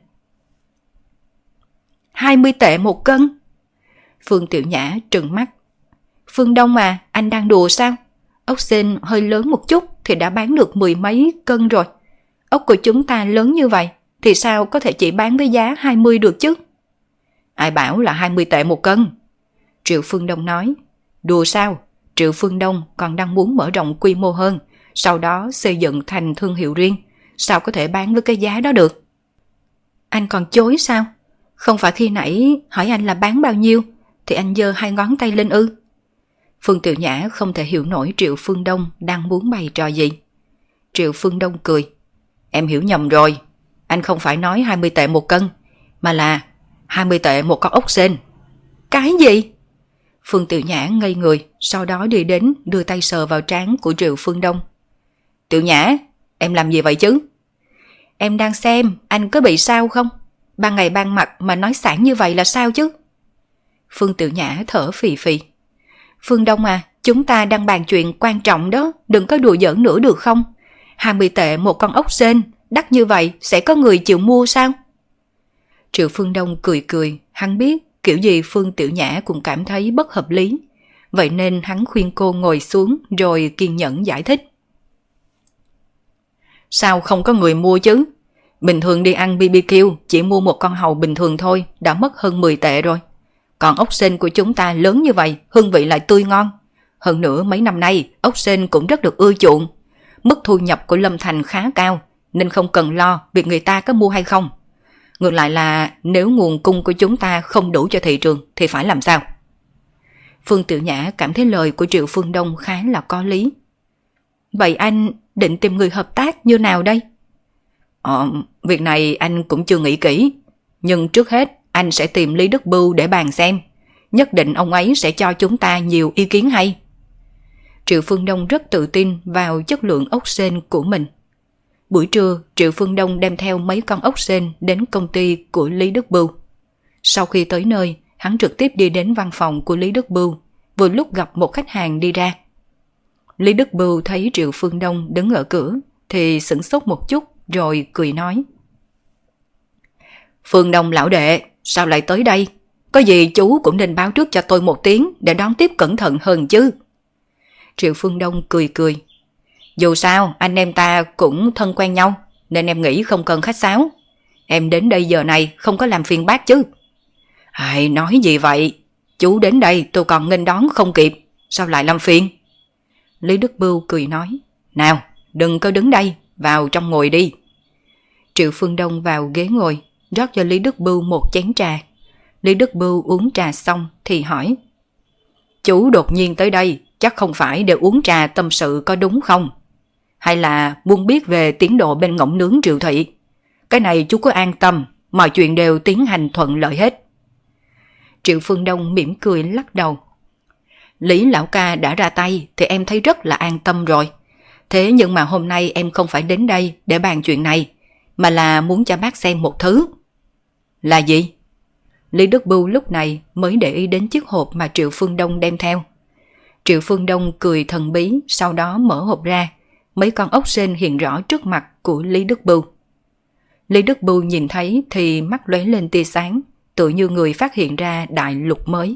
20 tệ một cân? Phương Tiểu Nhã trừng mắt. Phương Đông à, anh đang đùa sao? Ốc sên hơi lớn một chút thì đã bán được 10 mấy cân rồi. Ốc của chúng ta lớn như vậy thì sao có thể chỉ bán với giá 20 được chứ? Ai bảo là 20 tệ một cân? Triệu Phương Đông nói. Đùa sao? Triệu Phương Đông còn đang muốn mở rộng quy mô hơn, sau đó xây dựng thành thương hiệu riêng, sao có thể bán với cái giá đó được? Anh còn chối sao? Không phải khi nãy hỏi anh là bán bao nhiêu thì anh giơ 2 ngón tay lên ư? Phương Tiểu Nhã không thể hiểu nổi Triệu Phương Đông đang muốn bày trò gì. Triệu Phương Đông cười. Em hiểu nhầm rồi, anh không phải nói 20 tệ 1 cân, mà là 20 tệ 1 con ốc sên. Cái gì? Phương Tiểu Nhã ngây người, sau đó đi đến đưa tay sờ vào trán của Triệu Phương Đông. Tiểu Nhã, em làm gì vậy chứ? Em đang xem anh có bị sao không? Ban ngày ban mặt mà nói sảng như vậy là sao chứ? Phương Tiểu Nhã thở phì phì. Phương Đông à, chúng ta đang bàn chuyện quan trọng đó, đừng có đùa giỡn nữa được không? 20 tệ 1 con ốc sên, đắt như vậy sẽ có người chịu mua sao? Triệu Phương Đông cười cười, hắn biết kiểu gì Phương Tiểu Nhã cũng cảm thấy bất hợp lý. Vậy nên hắn khuyên cô ngồi xuống rồi kiên nhẫn giải thích. Sao không có người mua chứ? Bình thường đi ăn BBQ chỉ mua một con hàu bình thường thôi đã mất hơn 10 tệ rồi. Còn ốc sên của chúng ta lớn như vậy, hương vị lại tươi ngon. Hơn nữa mấy năm nay ốc sên cũng rất được ưa chuộng. Mức thu nhập của Lâm Thành khá cao nên không cần lo việc người ta có mua hay không. Ngược lại là nếu nguồn cung của chúng ta không đủ cho thị trường thì phải làm sao? Phương Tiểu Nhã cảm thấy lời của Triệu Phương Đông khá là có lý. Vậy anh định tìm người hợp tác như nào đây? Việc này anh cũng chưa nghĩ kỹ. Nhưng trước hết anh sẽ tìm Lý Đức Bưu để bàn xem. Nhất định ông ấy sẽ cho chúng ta nhiều ý kiến hay. Triệu Phương Đông rất tự tin vào chất lượng ốc sên của mình. Buổi trưa, Triệu Phương Đông đem theo mấy con ốc sên đến công ty của Lý Đức Bưu. Sau khi tới nơi, hắn trực tiếp đi đến văn phòng của Lý Đức Bưu, vừa lúc gặp một khách hàng đi ra. Lý Đức Bưu thấy Triệu Phương Đông đứng ở cửa thì sửng sốt một chút rồi cười nói. Phương Đông lão đệ, sao lại tới đây? Có gì chú cũng nên báo trước cho tôi 1 tiếng để đón tiếp cẩn thận hơn chứ. Triệu Phương Đông cười cười. Dù sao anh em ta cũng thân quen nhau nên em nghĩ không cần khách sáo. Em đến đây giờ này không có làm phiền bác chứ? Ai nói gì vậy? Chú đến đây tôi còn nghênh đón không kịp, sao lại làm phiền? Lý Đức Bưu cười nói. Nào, đừng có đứng đây, vào trong ngồi đi. Triệu Phương Đông vào ghế ngồi, rót cho Lý Đức Bưu một chén trà. Lý Đức Bưu uống trà xong thì hỏi. Chú đột nhiên tới đây, chắc không phải để uống trà tâm sự có đúng không? Hay là muốn biết về tiến độ bên ngỗng nướng Triệu Thị? Cái này chú cứ an tâm, mọi chuyện đều tiến hành thuận lợi hết. Triệu Phương Đông mỉm cười lắc đầu. Lý lão ca đã ra tay thì em thấy rất là an tâm rồi. Thế nhưng mà hôm nay em không phải đến đây để bàn chuyện này, mà là muốn cho bác xem một thứ. Là gì? Lý Đức Bưu lúc này mới để ý đến chiếc hộp mà Triệu Phương Đông đem theo. Triệu Phương Đông cười thần bí, sau đó mở hộp ra. Mấy con ốc sên hiện rõ trước mặt của Lý Đức Bưu. Lý Đức Bưu nhìn thấy thì mắt lóe lên tia sáng, tự như người phát hiện ra đại lục mới.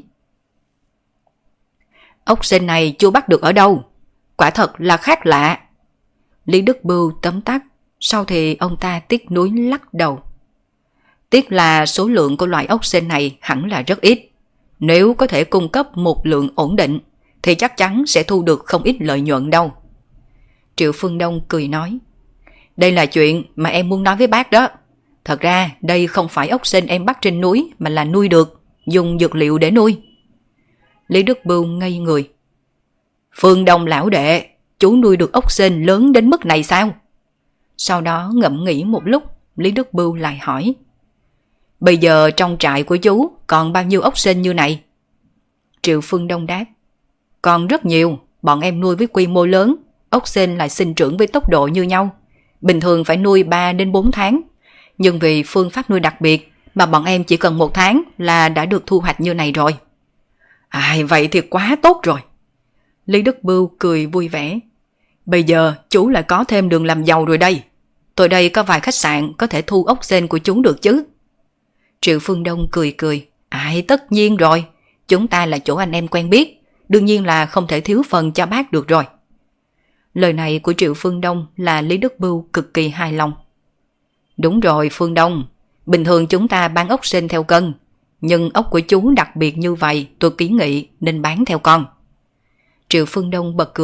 Ốc sên này chú bắt được ở đâu? Quả thật là khác lạ. Lý Đức Bưu tấm tắc, sau thì ông ta tiếc nuối lắc đầu. Tiếc là số lượng của loại ốc sên này hẳn là rất ít. Nếu có thể cung cấp một lượng ổn định thì chắc chắn sẽ thu được không ít lợi nhuận đâu. Triệu Phương Đông cười nói. Đây là chuyện mà em muốn nói với bác đó. Thật ra đây không phải ốc sên em bắt trên núi mà là nuôi được, dùng dược liệu để nuôi. Lý Đức Bưu ngây người. Phương Đông lão đệ, chú nuôi được ốc sên lớn đến mức này sao? Sau đó ngẫm nghĩ một lúc, Lý Đức Bưu lại hỏi. Bây giờ trong trại của chú còn bao nhiêu ốc sên như này? Triệu Phương Đông đáp. Còn rất nhiều, bọn em nuôi với quy mô lớn, ốc sên lại sinh trưởng với tốc độ như nhau. Bình thường phải nuôi 3 đến 4 tháng, nhưng vì phương pháp nuôi đặc biệt mà bọn em chỉ cần 1 tháng là đã được thu hoạch như này rồi. Vậy thì quá tốt rồi. Lý Đức Bưu cười vui vẻ. Bây giờ chú lại có thêm đường làm giàu rồi đây. Tôi đây có vài khách sạn có thể thu ốc sên của chúng được chứ? Triệu Phương Đông cười cười. Tất nhiên rồi, chúng ta là chỗ anh em quen biết, đương nhiên là không thể thiếu phần cho bác được rồi. Lời này của Triệu Phương Đông là Lý Đức Bưu cực kỳ hài lòng. Đúng rồi Phương Đông, bình thường chúng ta bán ốc sên theo cân, nhưng ốc của chú đặc biệt như vậy tôi kiến nghị nên bán theo con. Triệu Phương Đông bật cười.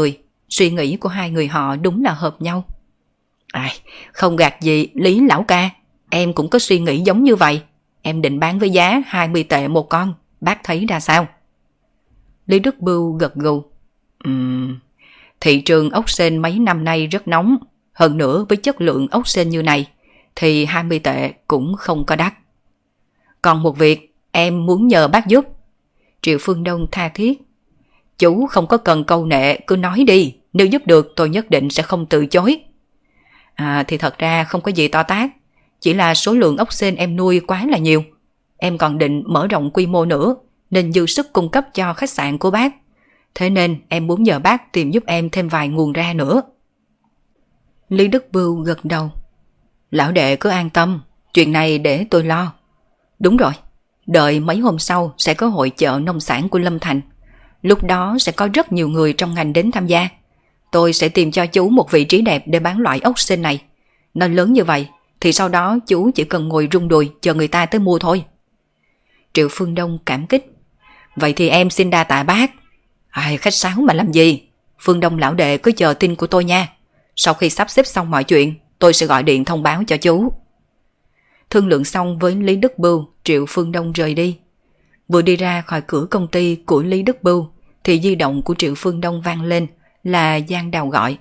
Suy nghĩ của hai người họ đúng là hợp nhau. Không gạt gì Lý lão ca, em cũng có suy nghĩ giống như vậy. Em định bán với giá 20 tệ một con, bác thấy ra sao? Lý Đức Bưu gật gù. Thị trường ốc sên mấy năm nay rất nóng, hơn nữa với chất lượng ốc sên như này thì 20 tệ cũng không có đắt. Còn một việc em muốn nhờ bác giúp. Triệu Phương Đông tha thiết. Chú không có cần câu nệ, cứ nói đi, nếu giúp được tôi nhất định sẽ không từ chối. Thì thật ra không có gì to tát, chỉ là số lượng ốc sên em nuôi quá là nhiều. Em còn định mở rộng quy mô nữa, nên dư sức cung cấp cho khách sạn của bác. Thế nên em muốn nhờ bác tìm giúp em thêm vài nguồn ra nữa. Lý Đức Bưu gật đầu. Lão đệ cứ an tâm, chuyện này để tôi lo. Đúng rồi, đợi mấy hôm sau sẽ có hội chợ nông sản của Lâm Thành. Lúc đó sẽ có rất nhiều người trong ngành đến tham gia. Tôi sẽ tìm cho chú một vị trí đẹp để bán loại ốc sên này. Nó lớn như vậy thì sau đó chú chỉ cần ngồi rung đùi chờ người ta tới mua thôi. Triệu Phương Đông cảm kích. Vậy thì em xin đa tạ bác. Khách sáo mà làm gì. Phương Đông lão đệ cứ chờ tin của tôi nha. Sau khi sắp xếp xong mọi chuyện, tôi sẽ gọi điện thông báo cho chú. Thương lượng xong với Lý Đức Bưu, Triệu Phương Đông rời đi. Vừa đi ra khỏi cửa công ty của Lý Đức Bưu thì di động của Triệu Phương Đông vang lên, là Giang Đào gọi.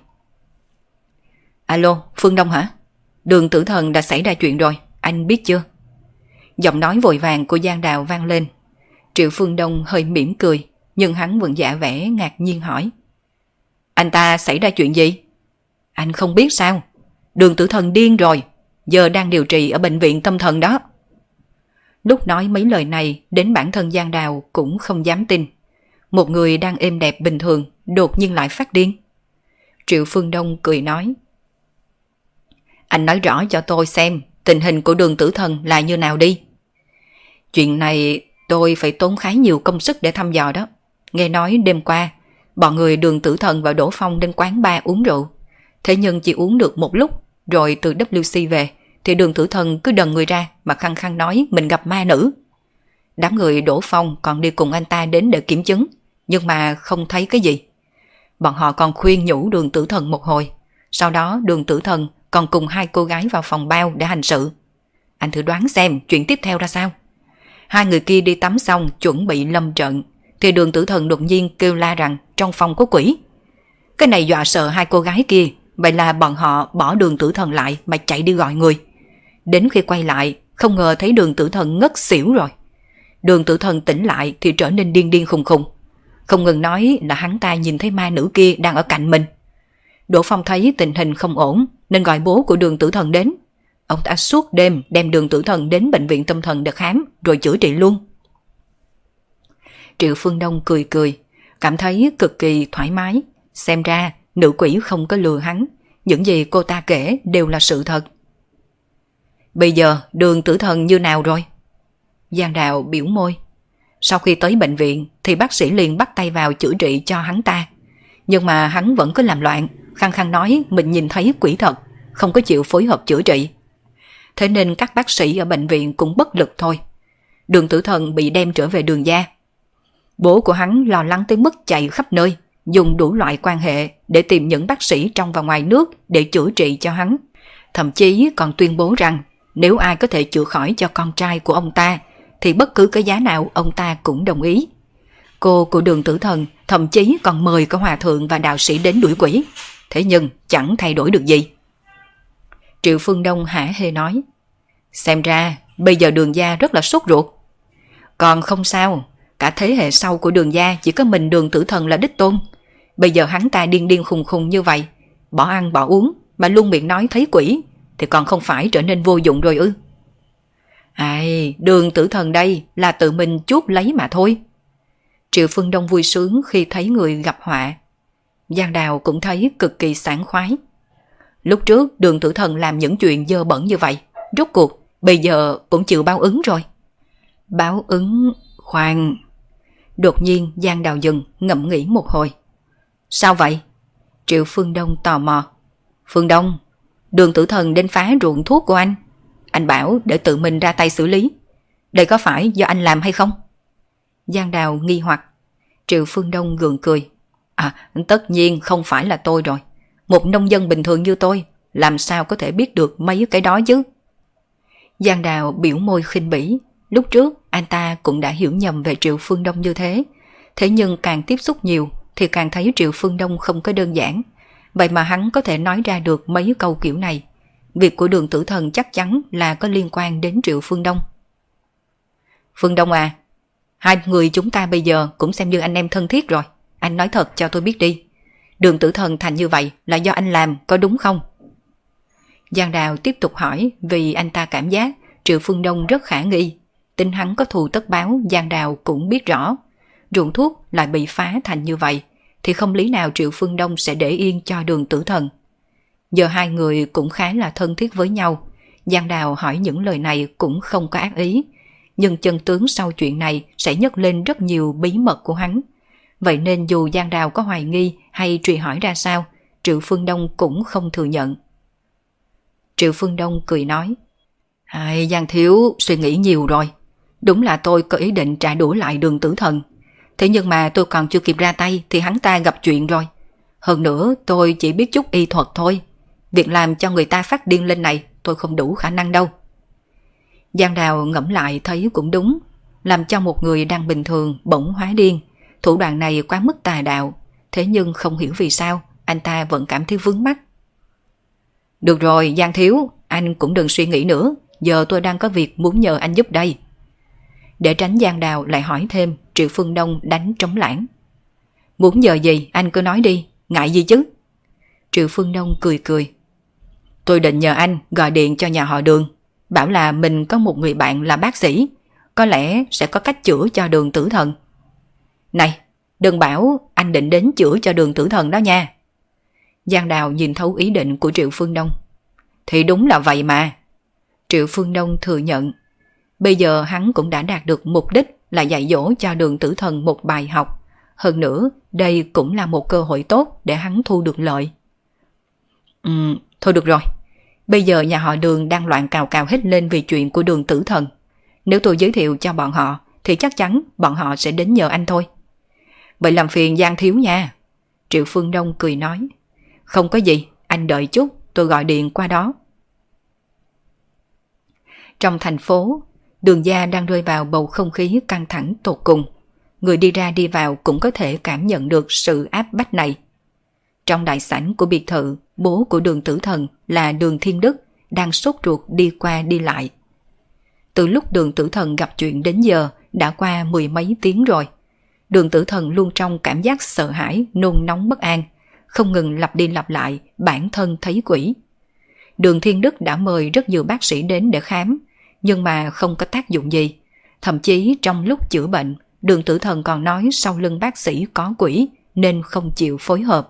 Alo, Phương Đông hả? Đường Tử Thần đã xảy ra chuyện rồi, anh biết chưa? Giọng nói vội vàng của Giang Đào vang lên. Triệu Phương Đông hơi mỉm cười, nhưng hắn vẫn giả vẻ ngạc nhiên hỏi. Anh ta xảy ra chuyện gì? Anh không biết sao? Đường Tử Thần điên rồi, giờ đang điều trị ở bệnh viện tâm thần đó. Lúc nói mấy lời này, đến bản thân Giang Đào cũng không dám tin. Một người đang êm đẹp bình thường đột nhiên lại phát điên. Triệu Phương Đông cười nói. Anh nói rõ cho tôi xem tình hình của Đường Tử Thần là như nào đi. Chuyện này tôi phải tốn khá nhiều công sức để thăm dò đó. Nghe nói đêm qua bọn người Đường Tử Thần và Đỗ Phong đến quán bar uống rượu. Thế nhưng chỉ uống được một lúc, rồi từ WC về thì Đường Tử Thần cứ đần người ra mà khăng khăng nói mình gặp ma nữ. Đám người Đỗ Phong còn đi cùng anh ta đến để kiểm chứng, nhưng mà không thấy cái gì. Bọn họ còn khuyên nhủ Đường Tử Thần một hồi. Sau đó Đường Tử Thần còn cùng hai cô gái vào phòng bao để hành sự. Anh thử đoán xem chuyện tiếp theo ra sao. Hai người kia đi tắm xong chuẩn bị lâm trận thì Đường Tử Thần đột nhiên kêu la rằng trong phòng có quỷ. Cái này dọa sợ hai cô gái kia. Vậy là bọn họ bỏ Đường Tử Thần lại mà chạy đi gọi người. Đến khi quay lại, không ngờ thấy Đường Tử Thần ngất xỉu rồi. Đường Tử Thần tỉnh lại thì trở nên điên điên khùng khùng. Không ngừng nói là hắn ta nhìn thấy ma nữ kia đang ở cạnh mình. Đỗ Phong thấy tình hình không ổn nên gọi bố của Đường Tử Thần đến. Ông ta suốt đêm đem Đường Tử Thần đến bệnh viện tâm thần để khám rồi chữa trị luôn. Triệu Phương Đông cười cười, cảm thấy cực kỳ thoải mái. Xem ra nữ quỷ không có lừa hắn, những gì cô ta kể đều là sự thật. Bây giờ Đường Tử Thần như nào rồi? Giang Đào biểu môi. Sau khi tới bệnh viện thì bác sĩ liền bắt tay vào chữa trị cho hắn ta. Nhưng mà hắn vẫn cứ làm loạn, khăng khăng nói mình nhìn thấy quỷ thật, không có chịu phối hợp chữa trị. Thế nên các bác sĩ ở bệnh viện cũng bất lực thôi. Đường Tử Thần bị đem trở về Đường gia. Bố của hắn lo lắng tới mức chạy khắp nơi, dùng đủ loại quan hệ để tìm những bác sĩ trong và ngoài nước để chữa trị cho hắn. Thậm chí còn tuyên bố rằng nếu ai có thể chữa khỏi cho con trai của ông ta thì bất cứ cái giá nào ông ta cũng đồng ý. Cô của Đường Tử Thần thậm chí còn mời cả hòa thượng và đạo sĩ đến đuổi quỷ. Thế nhưng chẳng thay đổi được gì. Triệu Phương Đông hả hê nói. Xem ra bây giờ Đường gia rất là sốt ruột. Còn không sao, cả thế hệ sau của Đường gia chỉ có mình Đường Tử Thần là đích tôn. Bây giờ hắn ta điên điên khùng khùng như vậy, bỏ ăn bỏ uống mà luôn miệng nói thấy quỷ thì còn không phải trở nên vô dụng rồi ư? Đường Tử Thần đây là tự mình chuốc lấy mà thôi. Triệu Phương Đông vui sướng khi thấy người gặp họa. Giang Đào cũng thấy cực kỳ sảng khoái. Lúc trước Đường Tử Thần làm những chuyện dơ bẩn như vậy, rốt cuộc bây giờ cũng chịu báo ứng rồi. Báo ứng? Khoan. Đột nhiên Giang Đào dừng, ngẫm nghĩ một hồi. Sao vậy? Triệu Phương Đông tò mò. Phương Đông, Đường Tử Thần đến phá ruộng thuốc của anh. Anh bảo để tự mình ra tay xử lý. Đây có phải do anh làm hay không? Giang Đào nghi hoặc. Triệu Phương Đông gượng cười. Tất nhiên không phải là tôi rồi. Một nông dân bình thường như tôi, làm sao có thể biết được mấy cái đó chứ? Giang Đào biểu môi khinh bỉ. Lúc trước anh ta cũng đã hiểu nhầm về Triệu Phương Đông như thế. Thế nhưng càng tiếp xúc nhiều thì càng thấy Triệu Phương Đông không có đơn giản. Vậy mà hắn có thể nói ra được mấy câu kiểu này. Việc của Đường Tử Thần chắc chắn là có liên quan đến Triệu Phương Đông. Phương Đông à, hai người chúng ta bây giờ cũng xem như anh em thân thiết rồi. Anh nói thật cho tôi biết đi. Đường Tử Thần thành như vậy là do anh làm, có đúng không? Giang Đào tiếp tục hỏi vì anh ta cảm giác Triệu Phương Đông rất khả nghi. Tin hắn có thù tất báo, Giang Đào cũng biết rõ. Ruộng thuốc lại bị phá thành như vậy thì không lý nào Triệu Phương Đông sẽ để yên cho Đường Tử Thần. Giờ hai người cũng khá là thân thiết với nhau. Giang Đào hỏi những lời này cũng không có ác ý. Nhưng chân tướng sau chuyện này sẽ nhấc lên rất nhiều bí mật của hắn. Vậy nên dù Giang Đào có hoài nghi hay truy hỏi ra sao, Triệu Phương Đông cũng không thừa nhận. Triệu Phương Đông cười nói: Giang thiếu suy nghĩ nhiều rồi. Đúng là tôi có ý định trả đũa lại Đường Tử Thần. Thế nhưng mà tôi còn chưa kịp ra tay thì hắn ta gặp chuyện rồi. Hơn nữa tôi chỉ biết chút y thuật thôi. Việc làm cho người ta phát điên lên này tôi không đủ khả năng đâu. Giang Đào ngẫm lại thấy cũng đúng. Làm cho một người đang bình thường bỗng hóa điên, thủ đoạn này quá mức tà đạo. Thế nhưng không hiểu vì sao anh ta vẫn cảm thấy vướng mắc. Được rồi Giang thiếu, anh cũng đừng suy nghĩ nữa. Giờ tôi đang có việc muốn nhờ anh giúp đây. Để tránh Giang Đào lại hỏi thêm, Triệu Phương Đông đánh trống lãng. Muốn nhờ gì anh cứ nói đi, ngại gì chứ? Triệu Phương Đông cười cười. Tôi định nhờ anh gọi điện cho nhà họ Đường, bảo là mình có một người bạn là bác sĩ, có lẽ sẽ có cách chữa cho Đường Tử Thần. Này, đừng bảo anh định đến chữa cho Đường Tử Thần đó nha. Giang Đào nhìn thấu ý định của Triệu Phương Đông. Thì đúng là vậy mà. Triệu Phương Đông thừa nhận. Bây giờ hắn cũng đã đạt được mục đích là dạy dỗ cho Đường Tử Thần một bài học. Hơn nữa, đây cũng là một cơ hội tốt để hắn thu được lợi. Thôi được rồi. Bây giờ nhà họ Đường đang loạn cào cào hết lên vì chuyện của Đường Tử Thần. Nếu tôi giới thiệu cho bọn họ thì chắc chắn bọn họ sẽ đến nhờ anh thôi. Vậy làm phiền Giang thiếu nha. Triệu Phương Đông cười nói. Không có gì, anh đợi chút, tôi gọi điện qua đó. Trong thành phố, Đường gia đang rơi vào bầu không khí căng thẳng tột cùng. Người đi ra đi vào cũng có thể cảm nhận được sự áp bách này. Trong đại sảnh của biệt thự, bố của Đường Tử Thần là Đường Thiên Đức đang sốt ruột đi qua đi lại. Từ lúc Đường Tử Thần gặp chuyện đến giờ đã qua mười mấy tiếng rồi. Đường Tử Thần luôn trong cảm giác sợ hãi, nôn nóng bất an, không ngừng lặp đi lặp lại bản thân thấy quỷ. Đường Thiên Đức đã mời rất nhiều bác sĩ đến để khám, nhưng mà không có tác dụng gì. Thậm chí trong lúc chữa bệnh, Đường Tử Thần còn nói sau lưng bác sĩ có quỷ nên không chịu phối hợp.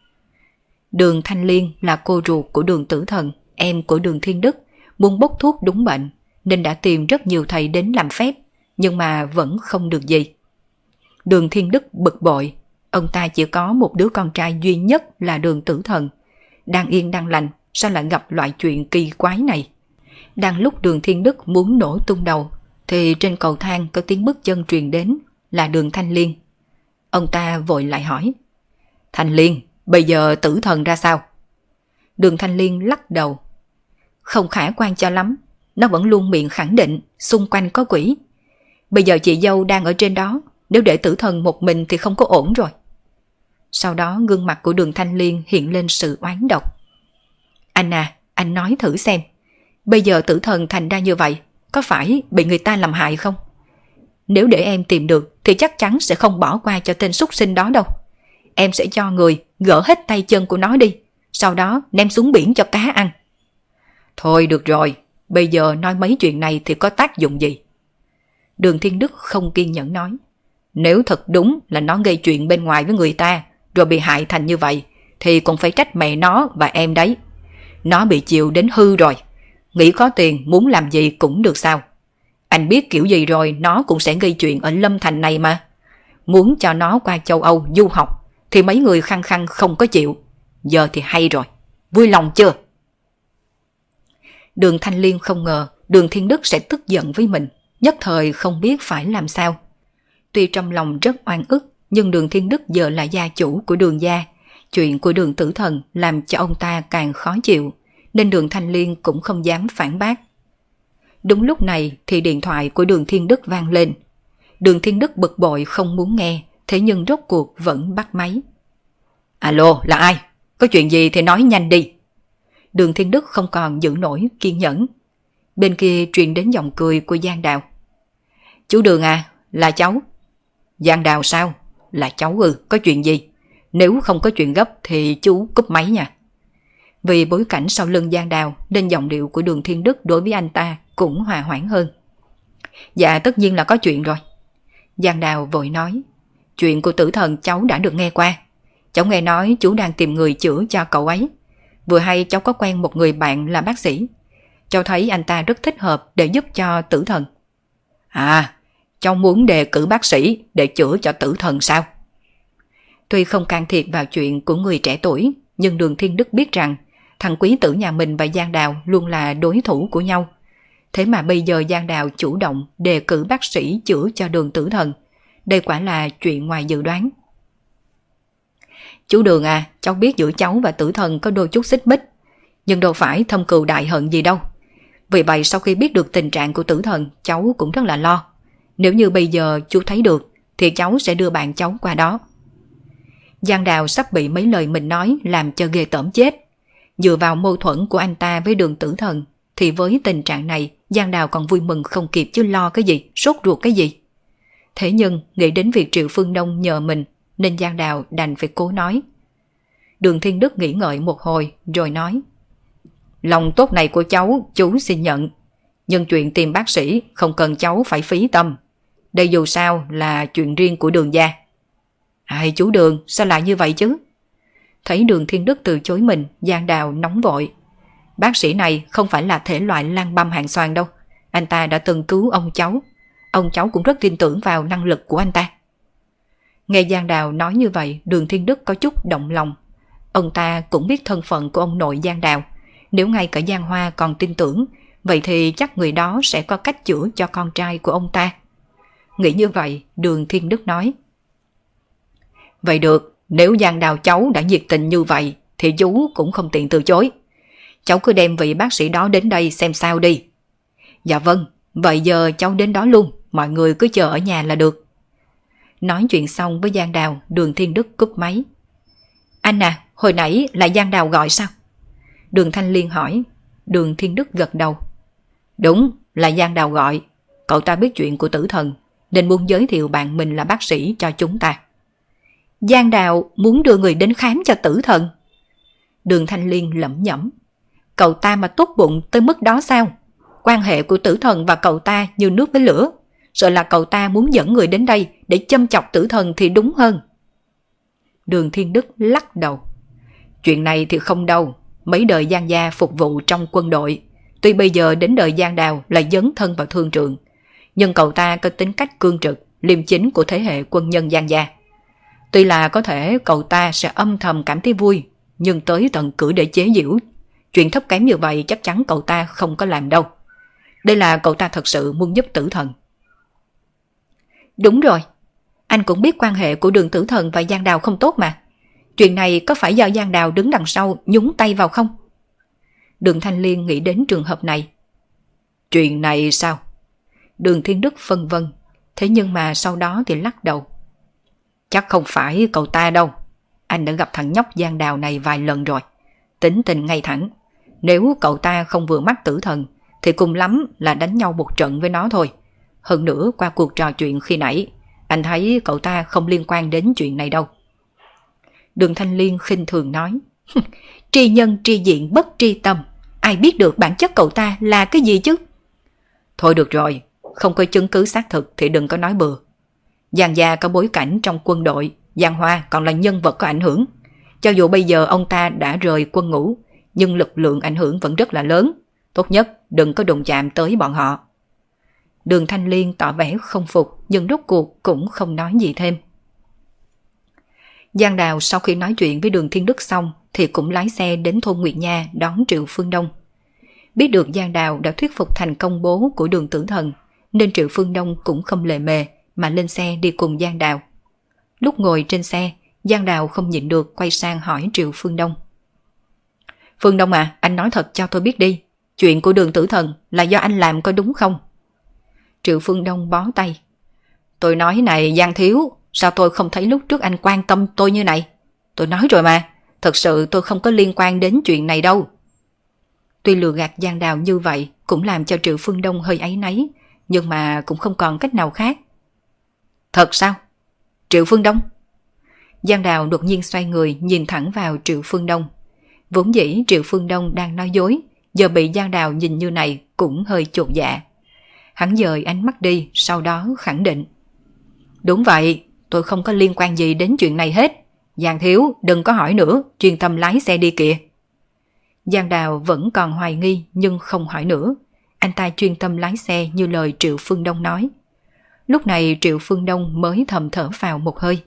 Đường Thanh Liên là cô ruột của Đường Tử Thần, em của Đường Thiên Đức, muốn bốc thuốc đúng bệnh nên đã tìm rất nhiều thầy đến làm phép, nhưng mà vẫn không được gì. Đường Thiên Đức bực bội, ông ta chỉ có một đứa con trai duy nhất là Đường Tử Thần. Đang yên đang lành, sao lại gặp loại chuyện kỳ quái này? Đang lúc Đường Thiên Đức muốn nổ tung đầu, thì trên cầu thang có tiếng bước chân truyền đến, là Đường Thanh Liên. Ông ta vội lại hỏi. Thanh Liên, bây giờ Tử Thần ra sao? Đường Thanh Liên lắc đầu. Không khả quan cho lắm, nó vẫn luôn miệng khẳng định xung quanh có quỷ. Bây giờ chị dâu đang ở trên đó, nếu để Tử Thần một mình thì không có ổn rồi. Sau đó gương mặt của Đường Thanh Liên hiện lên sự oán độc. Anh à, anh nói thử xem, bây giờ Tử Thần thành ra như vậy, có phải bị người ta làm hại không? Nếu để em tìm được thì chắc chắn sẽ không bỏ qua cho tên súc sinh đó đâu. Em sẽ cho người gỡ hết tay chân của nó đi, sau đó ném xuống biển cho cá ăn. Thôi được rồi, bây giờ nói mấy chuyện này thì có tác dụng gì? Đường Thiên Đức không kiên nhẫn nói. Nếu thật đúng là nó gây chuyện bên ngoài với người ta rồi bị hại thành như vậy thì cũng phải trách mẹ nó và em đấy. Nó bị chịu đến hư rồi, nghĩ có tiền muốn làm gì cũng được sao? Anh biết kiểu gì rồi, nó cũng sẽ gây chuyện ở Lâm Thành này mà. Muốn cho nó qua châu Âu du học thì mấy người khăng khăng không có chịu. Giờ thì hay rồi, vui lòng chưa? Đường Thanh Liên không ngờ Đường Thiên Đức sẽ tức giận với mình, nhất thời không biết phải làm sao. Tuy trong lòng rất oan ức, nhưng Đường Thiên Đức giờ là gia chủ của Đường gia. Chuyện của Đường Tử Thần làm cho ông ta càng khó chịu, nên Đường Thanh Liên cũng không dám phản bác. Đúng lúc này thì điện thoại của Đường Thiên Đức vang lên. Đường Thiên Đức bực bội không muốn nghe, thế nhưng rốt cuộc vẫn bắt máy. Alo, là ai? Có chuyện gì thì nói nhanh đi. Đường Thiên Đức không còn giữ nổi kiên nhẫn. Bên kia truyền đến giọng cười của Giang Đào. Chú Đường à, là cháu. Giang Đào sao? Là cháu có chuyện gì? Nếu không có chuyện gấp thì chú cúp máy nha. Vì bối cảnh sau lưng Giang Đào nên giọng điệu của Đường Thiên Đức đối với anh ta cũng hòa hoãn hơn. Dạ tất nhiên là có chuyện rồi. Giang Đào vội nói. Chuyện của Tử Thần cháu đã được nghe qua. Cháu nghe nói chú đang tìm người chữa cho cậu ấy. Vừa hay cháu có quen một người bạn là bác sĩ. Cháu thấy anh ta rất thích hợp để giúp cho Tử Thần. À, cháu muốn đề cử bác sĩ để chữa cho Tử Thần sao? Tuy không can thiệp vào chuyện của người trẻ tuổi, nhưng Đường Thiên Đức biết rằng thằng quý tử nhà mình và Giang Đào luôn là đối thủ của nhau. Thế mà bây giờ Giang Đào chủ động đề cử bác sĩ chữa cho Đường Tử Thần. Đây quả là chuyện ngoài dự đoán. Chú Đường à, cháu biết giữa cháu và Tử Thần có đôi chút xích mích, nhưng đâu phải thâm cừu đại hận gì đâu. Vì vậy sau khi biết được tình trạng của Tử Thần, cháu cũng rất là lo. Nếu như bây giờ chú thấy được thì cháu sẽ đưa bạn cháu qua đó. Giang Đào sắp bị mấy lời mình nói làm cho ghê tởm chết. Dựa vào mâu thuẫn của anh ta với Đường Tử Thần thì với tình trạng này Giang Đào còn vui mừng không kịp chứ lo cái gì, sốt ruột cái gì. Thế nhưng nghĩ đến việc Triệu Phương Đông nhờ mình nên Giang Đào đành phải cố nói. Đường Thiên Đức nghĩ ngợi một hồi rồi nói. Lòng tốt này của cháu chú xin nhận, nhưng chuyện tìm bác sĩ không cần cháu phải phí tâm. Đây dù sao là chuyện riêng của Đường gia. Ai chú Đường, sao lại như vậy chứ? Thấy Đường Thiên Đức từ chối mình, Giang Đào nóng vội. Bác sĩ này không phải là thể loại lang băm hạng xoàn đâu. Anh ta đã từng cứu ông cháu. Ông cháu cũng rất tin tưởng vào năng lực của anh ta. Nghe Giang Đào nói như vậy, Đường Thiên Đức có chút động lòng. Ông ta cũng biết thân phận của ông nội Giang Đào. Nếu ngay cả Giang Hoa còn tin tưởng, vậy thì chắc người đó sẽ có cách chữa cho con trai của ông ta. Nghĩ như vậy, Đường Thiên Đức nói. Vậy được, nếu Giang Đào cháu đã nhiệt tình như vậy, thì chú cũng không tiện từ chối. Cháu cứ đem vị bác sĩ đó đến đây xem sao đi. Dạ vâng, vậy giờ cháu đến đó luôn, mọi người cứ chờ ở nhà là được. Nói chuyện xong với Giang Đào, Đường Thiên Đức cúp máy. Anh à, hồi nãy là Giang Đào gọi sao? Đường Thanh Liên hỏi. Đường Thiên Đức gật đầu. Đúng, là Giang Đào gọi. Cậu ta biết chuyện của Tử Thần nên muốn giới thiệu bạn mình là bác sĩ cho chúng ta. Giang Đào muốn đưa người đến khám cho Tử Thần. Đường Thanh Liên lẩm nhẩm. Cậu ta mà tốt bụng tới mức đó sao? Quan hệ của Tử Thần và cậu ta như nước với lửa. Sợ là cậu ta muốn dẫn người đến đây để châm chọc Tử Thần thì đúng hơn. Đường Thiên Đức lắc đầu. Chuyện này thì không đâu. Mấy đời Giang gia phục vụ trong quân đội. Tuy bây giờ đến đời Giang Đào là dấn thân vào thương trường, nhưng cậu ta có tính cách cương trực, liêm chính của thế hệ quân nhân Giang gia. Tuy là có thể cậu ta sẽ âm thầm cảm thấy vui, nhưng tới tận cửa để chế giễu, chuyện thấp kém như vậy chắc chắn cậu ta không có làm đâu. Đây là cậu ta thật sự muốn giúp Tử Thần. Đúng rồi, anh cũng biết quan hệ của Đường Tử Thần và Giang Đào không tốt mà. Chuyện này có phải do Giang Đào đứng đằng sau nhúng tay vào không? Đường Thanh Liên nghĩ đến trường hợp này. Chuyện này sao? Đường Thiên Đức phân vân, thế nhưng mà sau đó thì lắc đầu. Chắc không phải cậu ta đâu. Anh đã gặp thằng nhóc Giang Đào này vài lần rồi. Tính tình ngay thẳng. Nếu cậu ta không vừa mắt Tử Thần thì cùng lắm là đánh nhau một trận với nó thôi. Hơn nữa qua cuộc trò chuyện khi nãy, anh thấy cậu ta không liên quan đến chuyện này đâu. Đường Thanh Liên khinh thường nói. Tri nhân tri diện bất tri tâm. Ai biết được bản chất cậu ta là cái gì chứ? Thôi được rồi, không có chứng cứ xác thực thì đừng có nói bừa. Giang gia có bối cảnh trong quân đội, Giang Hoa còn là nhân vật có ảnh hưởng. Cho dù bây giờ ông ta đã rời quân ngũ, nhưng lực lượng ảnh hưởng vẫn rất là lớn. Tốt nhất đừng có đụng chạm tới bọn họ. Đường Thanh Liên tỏ vẻ không phục, nhưng rốt cuộc cũng không nói gì thêm. Giang Đào sau khi nói chuyện với Đường Thiên Đức xong thì cũng lái xe đến thôn Nguyệt Nha đón Triệu Phương Đông. Biết được Giang Đào đã thuyết phục thành công bố của Đường Tử Thần, nên Triệu Phương Đông cũng không lề mề mà lên xe đi cùng Giang Đào. Lúc ngồi trên xe, Giang Đào không nhịn được quay sang hỏi Triệu Phương Đông. Phương Đông à, anh nói thật cho tôi biết đi. Chuyện của Đường Tử Thần là do anh làm có đúng không? Triệu Phương Đông bó tay. Tôi nói này Giang thiếu, sao tôi không thấy lúc trước anh quan tâm tôi như này? Tôi nói rồi mà, thật sự tôi không có liên quan đến chuyện này đâu. Tuy lừa gạt Giang Đào như vậy cũng làm cho Triệu Phương Đông hơi áy náy, nhưng mà cũng không còn cách nào khác. Thật sao? Triệu Phương Đông? Giang Đào đột nhiên xoay người nhìn thẳng vào Triệu Phương Đông. Vốn dĩ Triệu Phương Đông đang nói dối, giờ bị Giang Đào nhìn như này cũng hơi chột dạ. Hắn dời ánh mắt đi, sau đó khẳng định. Đúng vậy, tôi không có liên quan gì đến chuyện này hết. Giang thiếu, đừng có hỏi nữa, chuyên tâm lái xe đi kìa. Giang Đào vẫn còn hoài nghi nhưng không hỏi nữa. Anh ta chuyên tâm lái xe như lời Triệu Phương Đông nói. Lúc này Triệu Phương Đông mới thầm thở vào một hơi.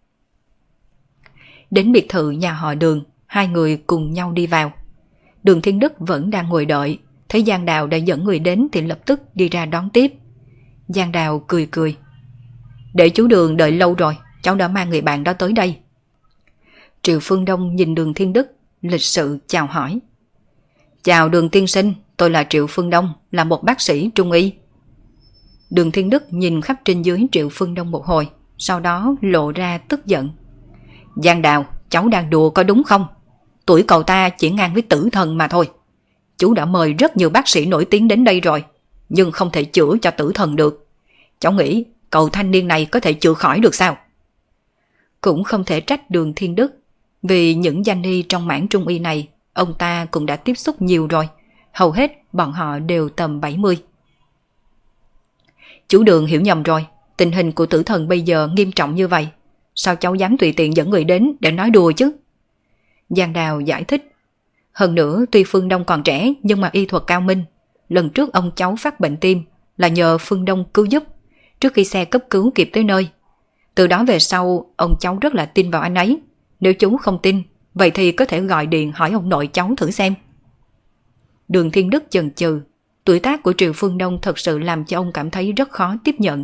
Đến biệt thự nhà họ Đường, hai người cùng nhau đi vào. Đường Thiên Đức vẫn đang ngồi đợi, thấy Giang Đào đã dẫn người đến thì lập tức đi ra đón tiếp. Giang Đào cười cười. Để chú Đường đợi lâu rồi, cháu đã mang người bạn đó tới đây. Triệu Phương Đông nhìn Đường Thiên Đức, lịch sự chào hỏi. Chào Đường tiên sinh, tôi là Triệu Phương Đông, là một bác sĩ trung y. Đường Thiên Đức nhìn khắp trên dưới Triệu Phương Đông một hồi, sau đó lộ ra tức giận. Giang Đào, cháu đang đùa có đúng không? Tuổi cậu ta chỉ ngang với Tử Thần mà thôi. Chú đã mời rất nhiều bác sĩ nổi tiếng đến đây rồi, nhưng không thể chữa cho Tử Thần được. Cháu nghĩ cậu thanh niên này có thể chữa khỏi được sao? Cũng không thể trách Đường Thiên Đức, vì những danh y trong mảng trung y này, ông ta cũng đã tiếp xúc nhiều rồi, hầu hết bọn họ đều tầm 70. Chú Đường hiểu nhầm rồi, tình hình của Tử Thần bây giờ nghiêm trọng như vậy, sao cháu dám tùy tiện dẫn người đến để nói đùa chứ? Giang Đào giải thích. Hơn nữa tuy Phương Đông còn trẻ nhưng mà y thuật cao minh. Lần trước ông cháu phát bệnh tim là nhờ Phương Đông cứu giúp, trước khi xe cấp cứu kịp tới nơi. Từ đó về sau ông cháu rất là tin vào anh ấy. Nếu chú không tin, vậy thì có thể gọi điện hỏi ông nội cháu thử xem. Đường Thiên Đức chần chừ. Tuổi tác của Triệu Phương Đông thật sự làm cho ông cảm thấy rất khó tiếp nhận.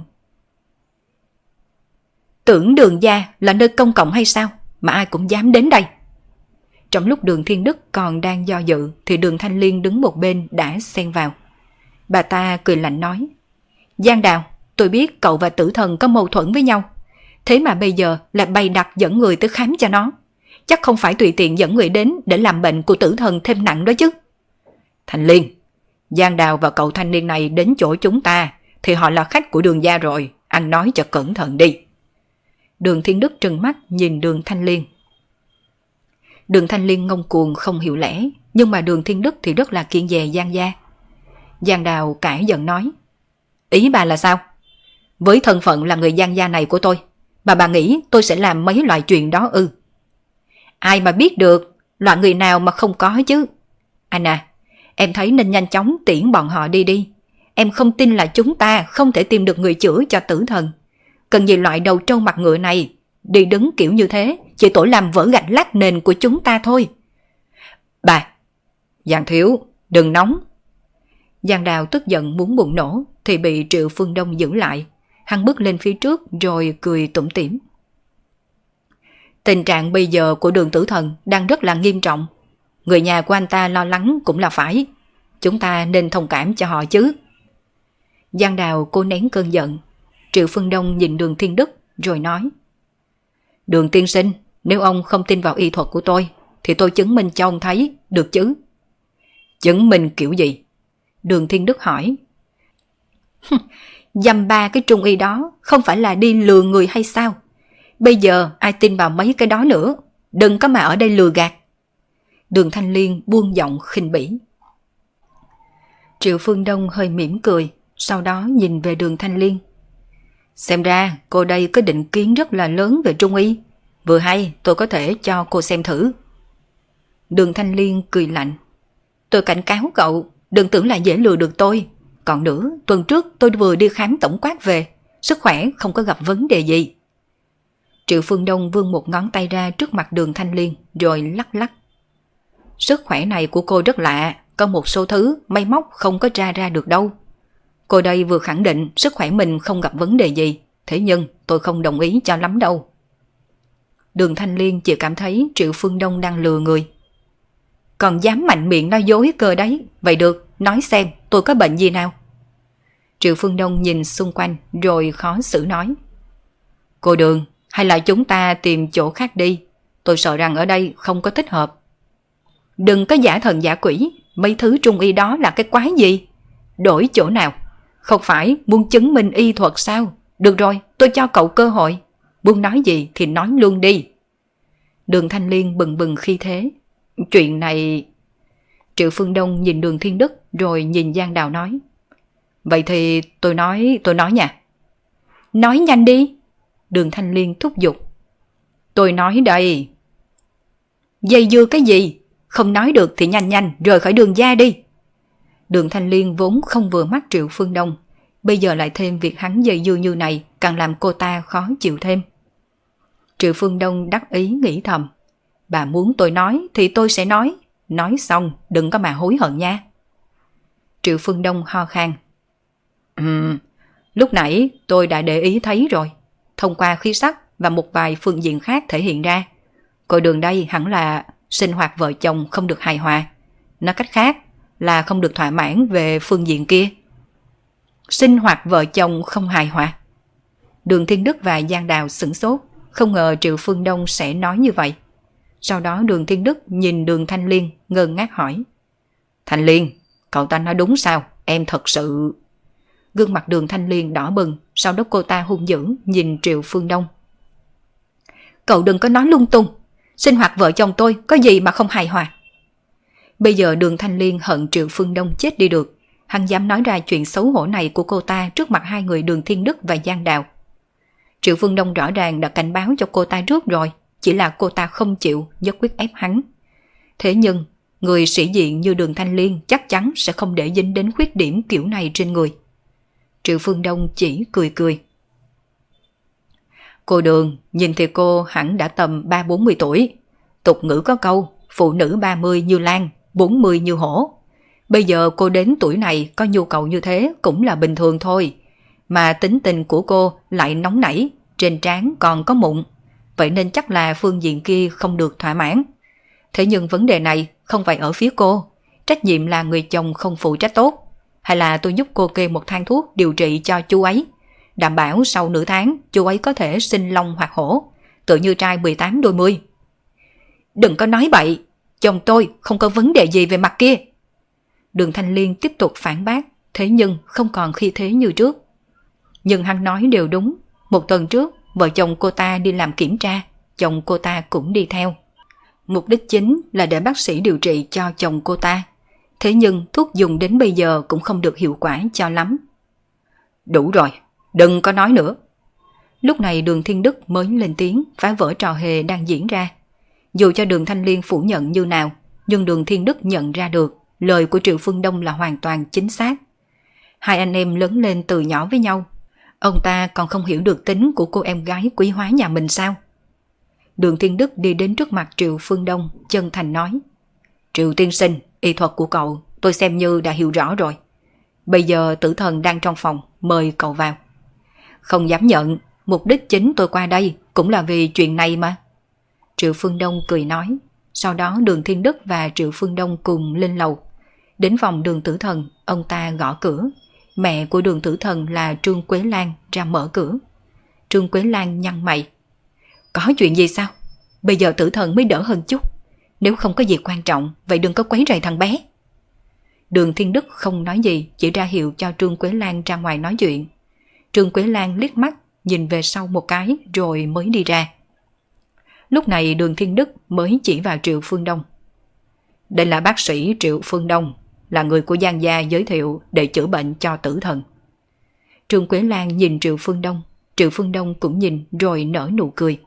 Tưởng Đường gia là nơi công cộng hay sao mà ai cũng dám đến đây? Trong lúc Đường Thiên Đức còn đang do dự thì Đường Thanh Liên đứng một bên đã xen vào. Bà ta cười lạnh nói. Giang Đào, tôi biết cậu và Tử Thần có mâu thuẫn với nhau, thế mà bây giờ lại bày đặt dẫn người tới khám cho nó. Chắc không phải tùy tiện dẫn người đến để làm bệnh của Tử Thần thêm nặng đó chứ. Thanh Liên, Giang Đào và cậu thanh niên này đến chỗ chúng ta thì họ là khách của Đường gia rồi, ăn nói cho cẩn thận đi. Đường Thiên Đức trừng mắt nhìn Đường Thanh Liên. Đường Thanh Liên ngông cuồng không hiểu lẽ, nhưng mà Đường Thiên Đức thì rất là kiêng dè Giang gia. Giang Đào cãi giận nói. Ý bà là sao? Với thân phận là người Giang gia này của tôi, mà bà nghĩ tôi sẽ làm mấy loại chuyện đó ư? Ai mà biết được, loại người nào mà không có chứ. Anh à, em thấy nên nhanh chóng tiễn bọn họ đi đi. Em không tin là chúng ta không thể tìm được người chữa cho Tử Thần. Cần gì loại đầu trâu mặt ngựa này, đi đứng kiểu như thế chỉ tội làm vỡ gạch lát nền của chúng ta thôi. Bà, Giang thiếu, đừng nóng. Giang Đào tức giận muốn bùng nổ thì bị Triệu Phương Đông giữ lại. Hắn bước lên phía trước rồi cười tủm tỉm. Tình trạng bây giờ của Đường Tử Thần đang rất là nghiêm trọng. Người nhà của anh ta lo lắng cũng là phải. Chúng ta nên thông cảm cho họ chứ. Giang Đào cố nén cơn giận. Triệu Phương Đông nhìn Đường Thiên Đức rồi nói. Đường tiên sinh, nếu ông không tin vào y thuật của tôi thì tôi chứng minh cho ông thấy, được chứ? Chứng minh kiểu gì? Đường Thiên Đức hỏi. Dăm ba cái trung y đó không phải là đi lừa người hay sao? Bây giờ ai tin vào mấy cái đó nữa? Đừng có mà ở đây lừa gạt. Đường Thanh Liên buông giọng khinh bỉ. Triệu Phương Đông hơi mỉm cười, sau đó nhìn về Đường Thanh Liên. Xem ra cô đây có định kiến rất là lớn về trung y. Vừa hay tôi có thể cho cô xem thử. Đường Thanh Liên cười lạnh. Tôi cảnh cáo cậu, đừng tưởng là dễ lừa được tôi. Còn nữa, tuần trước tôi vừa đi khám tổng quát về, sức khỏe không có gặp vấn đề gì. Triệu Phương Đông vươn một ngón tay ra trước mặt Đường Thanh Liên rồi lắc lắc. Sức khỏe này của cô rất lạ, có một số thứ máy móc không có ra được đâu. Cô đây vừa khẳng định sức khỏe mình không gặp vấn đề gì, thế nhưng tôi không đồng ý cho lắm đâu. Đường Thanh Liên chỉ cảm thấy Triệu Phương Đông đang lừa người. Còn dám mạnh miệng nói dối cơ đấy. Vậy được, nói xem tôi có bệnh gì nào? Triệu Phương Đông nhìn xung quanh rồi khó xử nói. Cô Đường, hay là chúng ta tìm chỗ khác đi. Tôi sợ rằng ở đây không có thích hợp. Đừng có giả thần giả quỷ. Mấy thứ trung y đó là cái quái gì? Đổi chỗ nào? Không phải muốn chứng minh y thuật sao? Được rồi, tôi cho cậu cơ hội. Muốn nói gì thì nói luôn đi. Đường Thanh Liên bừng bừng khi thế. Chuyện này... Triệu Phương Đông nhìn Đường Thiên Đức rồi nhìn Giang Đào nói. Vậy thì tôi nói nha. Nói nhanh đi. Đường Thanh Liên thúc giục. Tôi nói đây. Dây dưa cái gì? Không nói được thì nhanh nhanh rời khỏi Đường gia đi. Đường Thanh Liên vốn không vừa mắt Triệu Phương Đông. Bây giờ lại thêm việc hắn dây dưa như này càng làm cô ta khó chịu thêm. Triệu Phương Đông đắc ý nghĩ thầm. Bà muốn tôi nói thì tôi sẽ nói. Nói xong đừng có mà hối hận nha. Triệu Phương Đông ho khan. Lúc nãy tôi đã để ý thấy rồi. Thông qua khí sắc và một vài phương diện khác thể hiện ra. Cô Đường đây hẳn là sinh hoạt vợ chồng không được hài hòa. Nói cách khác là không được thỏa mãn về phương diện kia. Sinh hoạt vợ chồng không hài hòa. Đường Thiên Đức và Giang Đào sửng sốt. Không ngờ Triệu Phương Đông sẽ nói như vậy. Sau đó Đường Thiên Đức nhìn Đường Thanh Liên ngơ ngác hỏi. Thanh Liên, cậu ta nói đúng sao? Em thật sự... Gương mặt Đường Thanh Liên đỏ bừng. Sau đó cô ta hung dữ nhìn Triệu Phương Đông. Cậu đừng có nói lung tung. Sinh hoạt vợ chồng tôi có gì mà không hài hòa. Bây giờ Đường Thanh Liên hận Triệu Phương Đông chết đi được. Hắn dám nói ra chuyện xấu hổ này của cô ta trước mặt hai người Đường Thiên Đức và Giang Đào. Triệu Phương Đông rõ ràng đã cảnh báo cho cô ta trước rồi. Chỉ là cô ta không chịu, nhất quyết ép hắn. Thế nhưng người sĩ diện như Đường Thanh Liên chắc chắn sẽ không để dính đến khuyết điểm kiểu này trên người. Triệu Phương Đông chỉ cười cười. Cô Đường, nhìn thì cô hẳn đã tầm 30-40 tuổi. Tục ngữ có câu, phụ nữ 30 như lan, 40 như hổ. Bây giờ cô đến tuổi này có nhu cầu như thế cũng là bình thường thôi. Mà tính tình của cô lại nóng nảy, trên trán còn có mụn. Vậy nên chắc là phương diện kia không được thỏa mãn. Thế nhưng vấn đề này không phải ở phía cô. Trách nhiệm là người chồng không phụ trách tốt. Hay là tôi giúp cô kê một thang thuốc điều trị cho chú ấy. Đảm bảo sau nửa tháng chú ấy có thể sinh long hoặc hổ. Tự như trai 18 đôi 10. Đừng có nói bậy. Chồng tôi không có vấn đề gì về mặt kia. Đường Thanh Liên tiếp tục phản bác. Thế nhưng không còn khí thế như trước. Nhưng hắn nói đều đúng. Một tuần trước vợ chồng cô ta đi làm kiểm tra. Chồng cô ta cũng đi theo. Mục đích chính là để bác sĩ điều trị cho chồng cô ta. Thế nhưng thuốc dùng đến bây giờ cũng không được hiệu quả cho lắm. Đủ rồi, đừng có nói nữa. Lúc này Đường Thiên Đức mới lên tiếng phá vỡ trò hề đang diễn ra. Dù cho Đường Thanh Liên phủ nhận như nào, nhưng Đường Thiên Đức nhận ra được lời của Triệu Phương Đông là hoàn toàn chính xác. Hai anh em lớn lên từ nhỏ với nhau. Ông ta còn không hiểu được tính của cô em gái quý hóa nhà mình sao? Đường Thiên Đức đi đến trước mặt Triệu Phương Đông, chân thành nói. Triệu tiên sinh, y thuật của cậu tôi xem như đã hiểu rõ rồi. Bây giờ tử thần đang trong phòng, mời cậu vào. Không dám nhận, mục đích chính tôi qua đây cũng là vì chuyện này mà. Triệu Phương Đông cười nói. Sau đó Đường Thiên Đức và Triệu Phương Đông cùng lên lầu. Đến phòng Đường Tử Thần, ông ta gõ cửa. Mẹ của Đường Tử Thần là Trương Quế Lan ra mở cửa. Trương Quế Lan nhăn mày. Có chuyện gì sao? Bây giờ Tử Thần mới đỡ hơn chút. Nếu không có gì quan trọng, vậy đừng có quấy rầy thằng bé. Đường Thiên Đức không nói gì, chỉ ra hiệu cho Trương Quế Lan ra ngoài nói chuyện. Trương Quế Lan liếc mắt, nhìn về sau một cái rồi mới đi ra. Lúc này Đường Thiên Đức mới chỉ vào Triệu Phương Đông. Đây là bác sĩ Triệu Phương Đông, là người của Giang gia giới thiệu để chữa bệnh cho Tử Thần. Trương Quế Lan nhìn Triệu Phương Đông, Triệu Phương Đông cũng nhìn rồi nở nụ cười.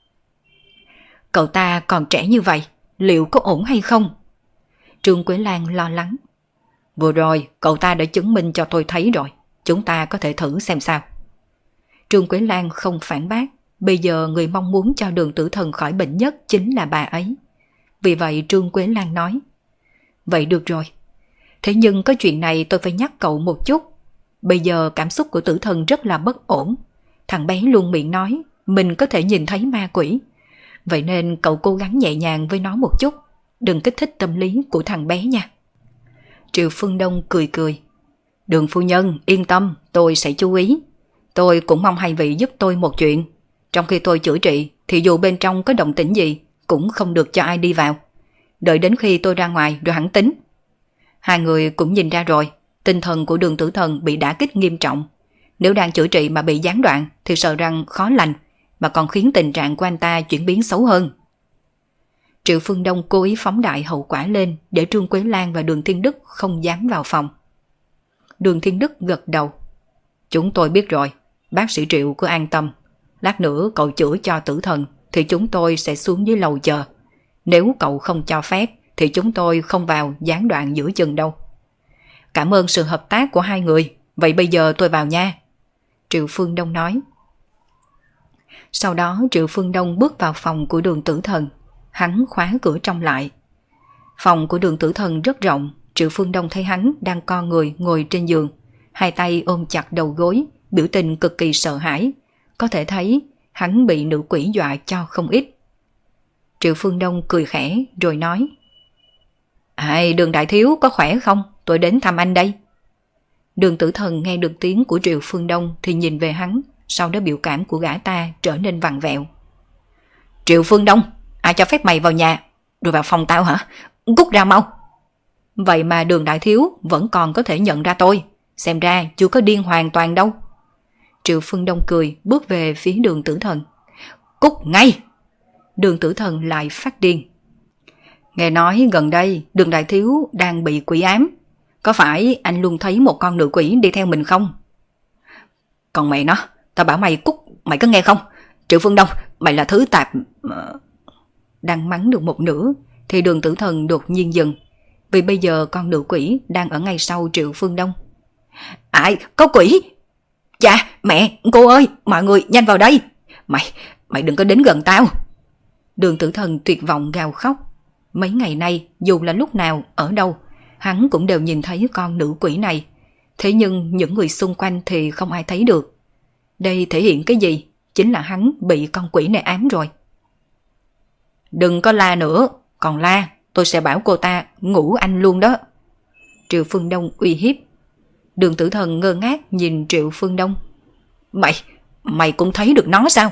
Cậu ta còn trẻ như vậy, liệu có ổn hay không? Trương Quế Lan lo lắng. Vừa rồi cậu ta đã chứng minh cho tôi thấy rồi, chúng ta có thể thử xem sao. Trương Quế Lan không phản bác, bây giờ người mong muốn cho Đường Tử Thần khỏi bệnh nhất chính là bà ấy. Vì vậy Trương Quế Lan nói. Vậy được rồi. Thế nhưng có chuyện này tôi phải nhắc cậu một chút. Bây giờ cảm xúc của Tử Thần rất là bất ổn. Thằng bé luôn miệng nói mình có thể nhìn thấy ma quỷ. Vậy nên cậu cố gắng nhẹ nhàng với nó một chút, đừng kích thích tâm lý của thằng bé nha. Triệu Phương Đông cười cười. Đường phu nhân, yên tâm, tôi sẽ chú ý. Tôi cũng mong hai vị giúp tôi một chuyện. Trong khi tôi chữa trị, thì dù bên trong có động tĩnh gì, cũng không được cho ai đi vào. Đợi đến khi tôi ra ngoài rồi hẳn tính. Hai người cũng nhìn ra rồi, tinh thần của Đường Tử Thần bị đả kích nghiêm trọng. Nếu đang chữa trị mà bị gián đoạn thì sợ rằng khó lành, mà còn khiến tình trạng của anh ta chuyển biến xấu hơn. Triệu Phương Đông cố ý phóng đại hậu quả lên để Trương Quế Lan và Đường Thiên Đức không dám vào phòng. Đường Thiên Đức gật đầu. Chúng tôi biết rồi, bác sĩ Triệu cứ an tâm. Lát nữa cậu chữa cho Tử Thần thì chúng tôi sẽ xuống dưới lầu chờ. Nếu cậu không cho phép thì chúng tôi không vào gián đoạn giữa chừng đâu. Cảm ơn sự hợp tác của hai người. Vậy bây giờ tôi vào nha. Triệu Phương Đông nói. Sau đó Triệu Phương Đông bước vào phòng của Đường Tử Thần. Hắn khóa cửa trong lại. Phòng của Đường Tử Thần rất rộng. Triệu Phương Đông thấy hắn đang co người ngồi trên giường, hai tay ôm chặt đầu gối, biểu tình cực kỳ sợ hãi. Có thể thấy hắn bị nữ quỷ dọa cho không ít. Triệu Phương Đông cười khẽ rồi nói. Đường đại thiếu có khỏe không? Tôi đến thăm anh đây. Đường Tử Thần nghe được tiếng của Triệu Phương Đông thì nhìn về hắn, sau đó biểu cảm của gã ta trở nên vặn vẹo. Triệu Phương Đông, ai cho phép mày vào nhà? Rồi vào phòng tao hả? Cút ra mau. Vậy mà Đường đại thiếu vẫn còn có thể nhận ra tôi. Xem ra chưa có điên hoàn toàn đâu. Triệu Phương Đông cười bước về phía Đường Tử Thần. Cút ngay. Đường Tử Thần lại phát điên. Nghe nói gần đây Đường đại thiếu đang bị quỷ ám. Có phải anh luôn thấy một con nữ quỷ đi theo mình không? Còn mẹ nó, tao bảo mày cút, mày có nghe không? Triệu Phương Đông, mày là thứ tạp. Đang mắng được một nửa thì Đường Tử Thần đột nhiên dừng. Vì bây giờ con nữ quỷ đang ở ngay sau Triệu Phương Đông. Ai? Có quỷ? Cha, mẹ, cô ơi, mọi người nhanh vào đây. Mày đừng có đến gần tao. Đường Tử Thần tuyệt vọng gào khóc. Mấy ngày nay dù là lúc nào, ở đâu, hắn cũng đều nhìn thấy con nữ quỷ này. Thế nhưng những người xung quanh thì không ai thấy được. Đây thể hiện cái gì? Chính là hắn bị con quỷ này ám rồi. Đừng có la nữa, còn la tôi sẽ bảo cô ta ngủ anh luôn đó. Triệu Phương Đông uy hiếp. Đường Tử Thần ngơ ngác nhìn Triệu Phương Đông. Mày cũng thấy được nó sao?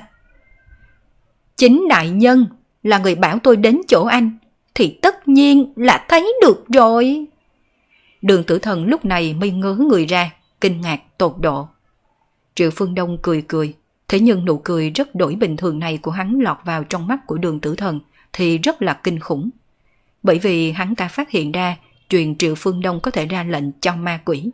Chính đại nhân là người bảo tôi đến chỗ anh, thì tất nhiên là thấy được rồi. Đường Tử Thần lúc này mới ngớ người ra, kinh ngạc tột độ. Triệu Phương Đông cười cười, thế nhưng nụ cười rất đổi bình thường này của hắn lọt vào trong mắt của Đường Tử Thần thì rất là kinh khủng. Bởi vì hắn ta phát hiện ra chuyện Triệu Phương Đông có thể ra lệnh cho ma quỷ.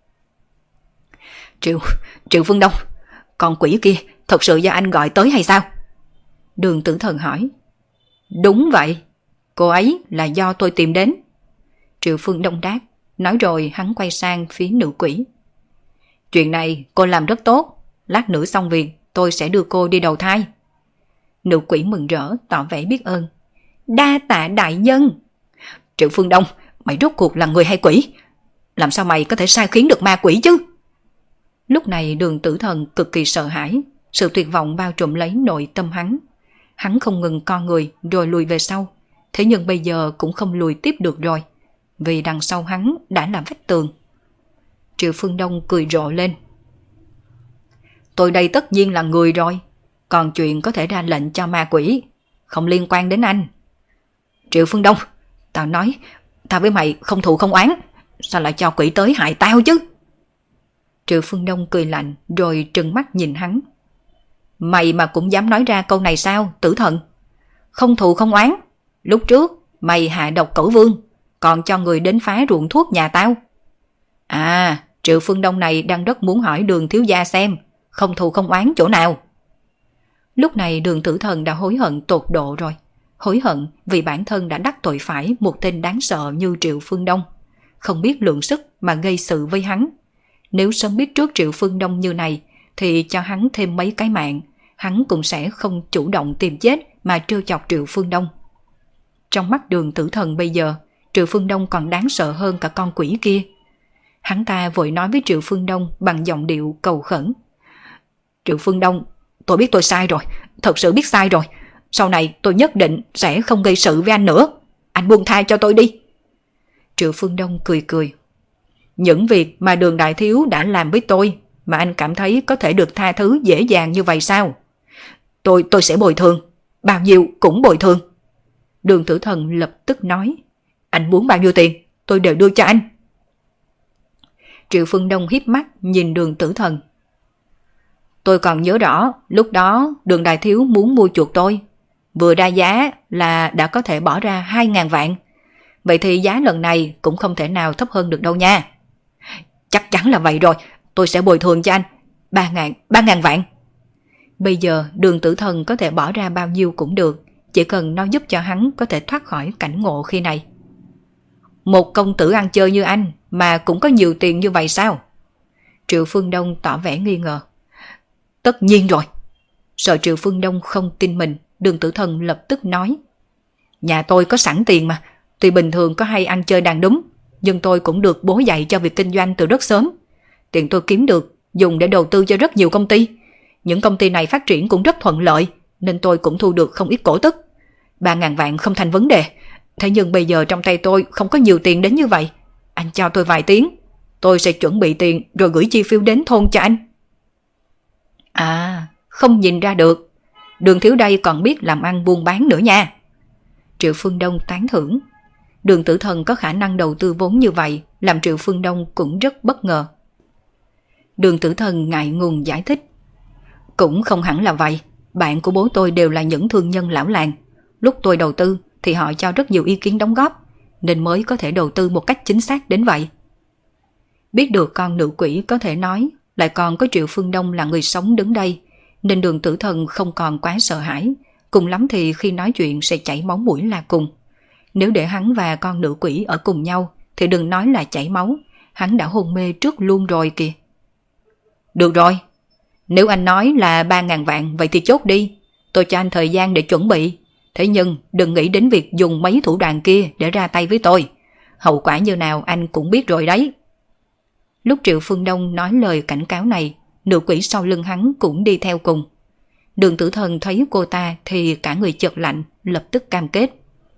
Triệu Phương Đông, con quỷ kia thật sự do anh gọi tới hay sao? Đường Tử Thần hỏi. Đúng vậy, cô ấy là do tôi tìm đến. Triệu Phương Đông đáp, nói rồi hắn quay sang phía nữ quỷ. Chuyện này cô làm rất tốt, lát nữa xong việc tôi sẽ đưa cô đi đầu thai. Nữ quỷ mừng rỡ tỏ vẻ biết ơn. Đa tạ đại nhân. Triệu Phương Đông, mày rốt cuộc là người hay quỷ? Làm sao mày có thể sai khiến được ma quỷ chứ? Lúc này Đường Tử Thần cực kỳ sợ hãi, sự tuyệt vọng bao trùm lấy nội tâm hắn. Hắn không ngừng co người rồi lùi về sau, thế nhưng bây giờ cũng không lùi tiếp được rồi, vì đằng sau hắn đã là vách tường. Triệu Phương Đông cười rộ lên. Tôi đây tất nhiên là người rồi, còn chuyện có thể ra lệnh cho ma quỷ không liên quan đến anh. Triệu Phương Đông, tao nói, tao với mày không thù không oán, sao lại cho quỷ tới hại tao chứ? Triệu Phương Đông cười lạnh rồi trừng mắt nhìn hắn. Mày mà cũng dám nói ra câu này sao, Tử Thần? Không thù không oán, lúc trước mày hạ độc Cẩu Vương, còn cho người đến phá ruộng thuốc nhà tao. À, Triệu Phương Đông này đang rất muốn hỏi Đường thiếu gia xem không thù không oán chỗ nào. Lúc này Đường Tử Thần đã hối hận tột độ rồi. Hối hận vì bản thân đã đắc tội phải một tên đáng sợ như Triệu Phương Đông, không biết lượng sức mà gây sự với hắn. Nếu sớm biết trước Triệu Phương Đông như này thì cho hắn thêm mấy cái mạng, hắn cũng sẽ không chủ động tìm chết mà trêu chọc Triệu Phương Đông. Trong mắt Đường Tử Thần bây giờ, Triệu Phương Đông còn đáng sợ hơn cả con quỷ kia. Hắn ta vội nói với Triệu Phương Đông bằng giọng điệu cầu khẩn. Triệu Phương Đông, tôi biết tôi sai rồi, thật sự biết sai rồi. Sau này tôi nhất định sẽ không gây sự với anh nữa. Anh buông tha cho tôi đi. Triệu Phương Đông cười cười. Những việc mà Đường đại thiếu đã làm với tôi mà anh cảm thấy có thể được tha thứ dễ dàng như vậy sao? Tôi sẽ bồi thường. Bao nhiêu cũng bồi thường. Đường Tử Thần lập tức nói. Anh muốn bao nhiêu tiền, tôi đều đưa cho anh. Triệu Phương Đông híp mắt nhìn Đường Tử Thần. Tôi còn nhớ rõ, lúc đó Đường đại thiếu muốn mua chuộc tôi. Vừa ra giá là đã có thể bỏ ra 2.000 vạn. Vậy thì giá lần này cũng không thể nào thấp hơn được đâu nha. Chắc chắn là vậy rồi, tôi sẽ bồi thường cho anh 3.000 vạn. Bây giờ Đường Tử Thần có thể bỏ ra bao nhiêu cũng được, chỉ cần nó giúp cho hắn có thể thoát khỏi cảnh ngộ khi này. Một công tử ăn chơi như anh mà cũng có nhiều tiền như vậy sao? Triệu Phương Đông tỏ vẻ nghi ngờ. Tất nhiên rồi. Sợ Triệu Phương Đông không tin mình, Đường Tử Thần lập tức nói. Nhà tôi có sẵn tiền mà, tuy bình thường có hay ăn chơi đàn đúm, nhưng tôi cũng được bố dạy cho việc kinh doanh từ rất sớm. Tiền tôi kiếm được dùng để đầu tư cho rất nhiều công ty. Những công ty này phát triển cũng rất thuận lợi, nên tôi cũng thu được không ít cổ tức. 3.000 vạn không thành vấn đề. Thế nhưng bây giờ trong tay tôi không có nhiều tiền đến như vậy. Anh cho tôi vài tiếng, tôi sẽ chuẩn bị tiền rồi gửi chi phiếu đến thôn cho anh. À, không nhìn ra được. Đường thiếu đây còn biết làm ăn buôn bán nữa nha. Triệu Phương Đông tán thưởng. Đường Tử Thần có khả năng đầu tư vốn như vậy, làm Triệu Phương Đông cũng rất bất ngờ. Đường Tử Thần ngại ngùng giải thích. Cũng không hẳn là vậy. Bạn của bố tôi đều là những thương nhân lão làng. Lúc tôi đầu tư thì họ cho rất nhiều ý kiến đóng góp, nên mới có thể đầu tư một cách chính xác đến vậy. Biết được con nữ quỷ có thể nói, lại còn có Triệu Phương Đông là người sống đứng đây, nên Đường Tử Thần không còn quá sợ hãi, cùng lắm thì khi nói chuyện sẽ chảy máu mũi là cùng. Nếu để hắn và con nữ quỷ ở cùng nhau thì đừng nói là chảy máu, hắn đã hôn mê trước luôn rồi kìa. Được rồi, nếu anh nói là 3.000 vạn vậy thì chốt đi, tôi cho anh thời gian để chuẩn bị. Thế nhưng đừng nghĩ đến việc dùng mấy thủ đoạn kia để ra tay với tôi. Hậu quả như nào anh cũng biết rồi đấy. Lúc Triệu Phương Đông nói lời cảnh cáo này, nữ quỷ sau lưng hắn cũng đi theo cùng. Đường Tử Thần thấy cô ta thì cả người chợt lạnh, lập tức cam kết.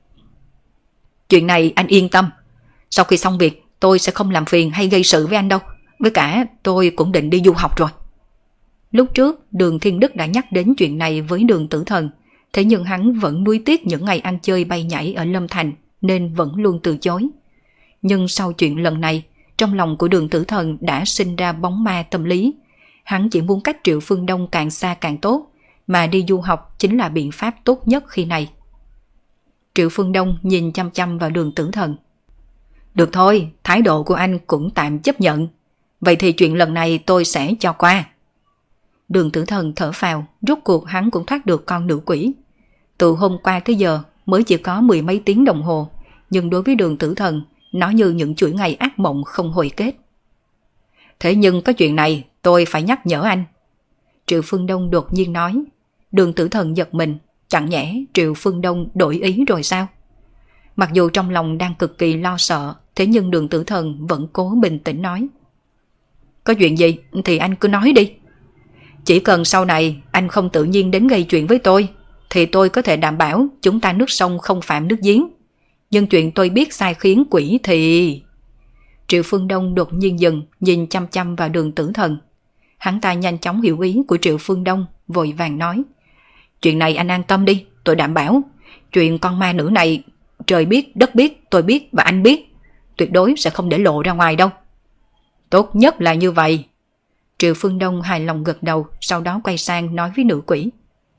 Chuyện này anh yên tâm. Sau khi xong việc tôi sẽ không làm phiền hay gây sự với anh đâu. Với cả tôi cũng định đi du học rồi. Lúc trước Đường Thiên Đức đã nhắc đến chuyện này với Đường Tử Thần. Thế nhưng hắn vẫn nuối tiếc những ngày ăn chơi bay nhảy ở Lâm Thành nên vẫn luôn từ chối. Nhưng sau chuyện lần này, trong lòng của Đường Tử Thần đã sinh ra bóng ma tâm lý. Hắn chỉ muốn cách Triệu Phương Đông càng xa càng tốt, mà đi du học chính là biện pháp tốt nhất khi này. Triệu Phương Đông nhìn chăm chăm vào Đường Tử Thần. Được thôi, thái độ của anh cũng tạm chấp nhận. Vậy thì chuyện lần này tôi sẽ cho qua. Đường Tử Thần thở phào, rốt cuộc hắn cũng thoát được con nữ quỷ. Từ hôm qua tới giờ mới chỉ có 10 mấy tiếng đồng hồ, nhưng đối với Đường Tử Thần, nó như những chuỗi ngày ác mộng không hồi kết. Thế nhưng có chuyện này tôi phải nhắc nhở anh. Triệu Phương Đông đột nhiên nói. Đường Tử Thần giật mình, chẳng nhẽ Triệu Phương Đông đổi ý rồi sao? Mặc dù trong lòng đang cực kỳ lo sợ, thế nhưng Đường Tử Thần vẫn cố bình tĩnh nói. Có chuyện gì thì anh cứ nói đi. Chỉ cần sau này anh không tự nhiên đến gây chuyện với tôi, thì tôi có thể đảm bảo chúng ta nước sông không phạm nước giếng. Nhưng chuyện tôi biết sai khiến quỷ thì... Triệu Phương Đông đột nhiên dừng, nhìn chăm chăm vào Đường Tử Thần. Hắn ta nhanh chóng hiểu ý của Triệu Phương Đông, vội vàng nói. Chuyện này anh an tâm đi, tôi đảm bảo. Chuyện con ma nữ này, trời biết, đất biết, tôi biết và anh biết. Tuyệt đối sẽ không để lộ ra ngoài đâu. Tốt nhất là như vậy. Triệu Phương Đông hài lòng gật đầu, sau đó quay sang nói với nữ quỷ.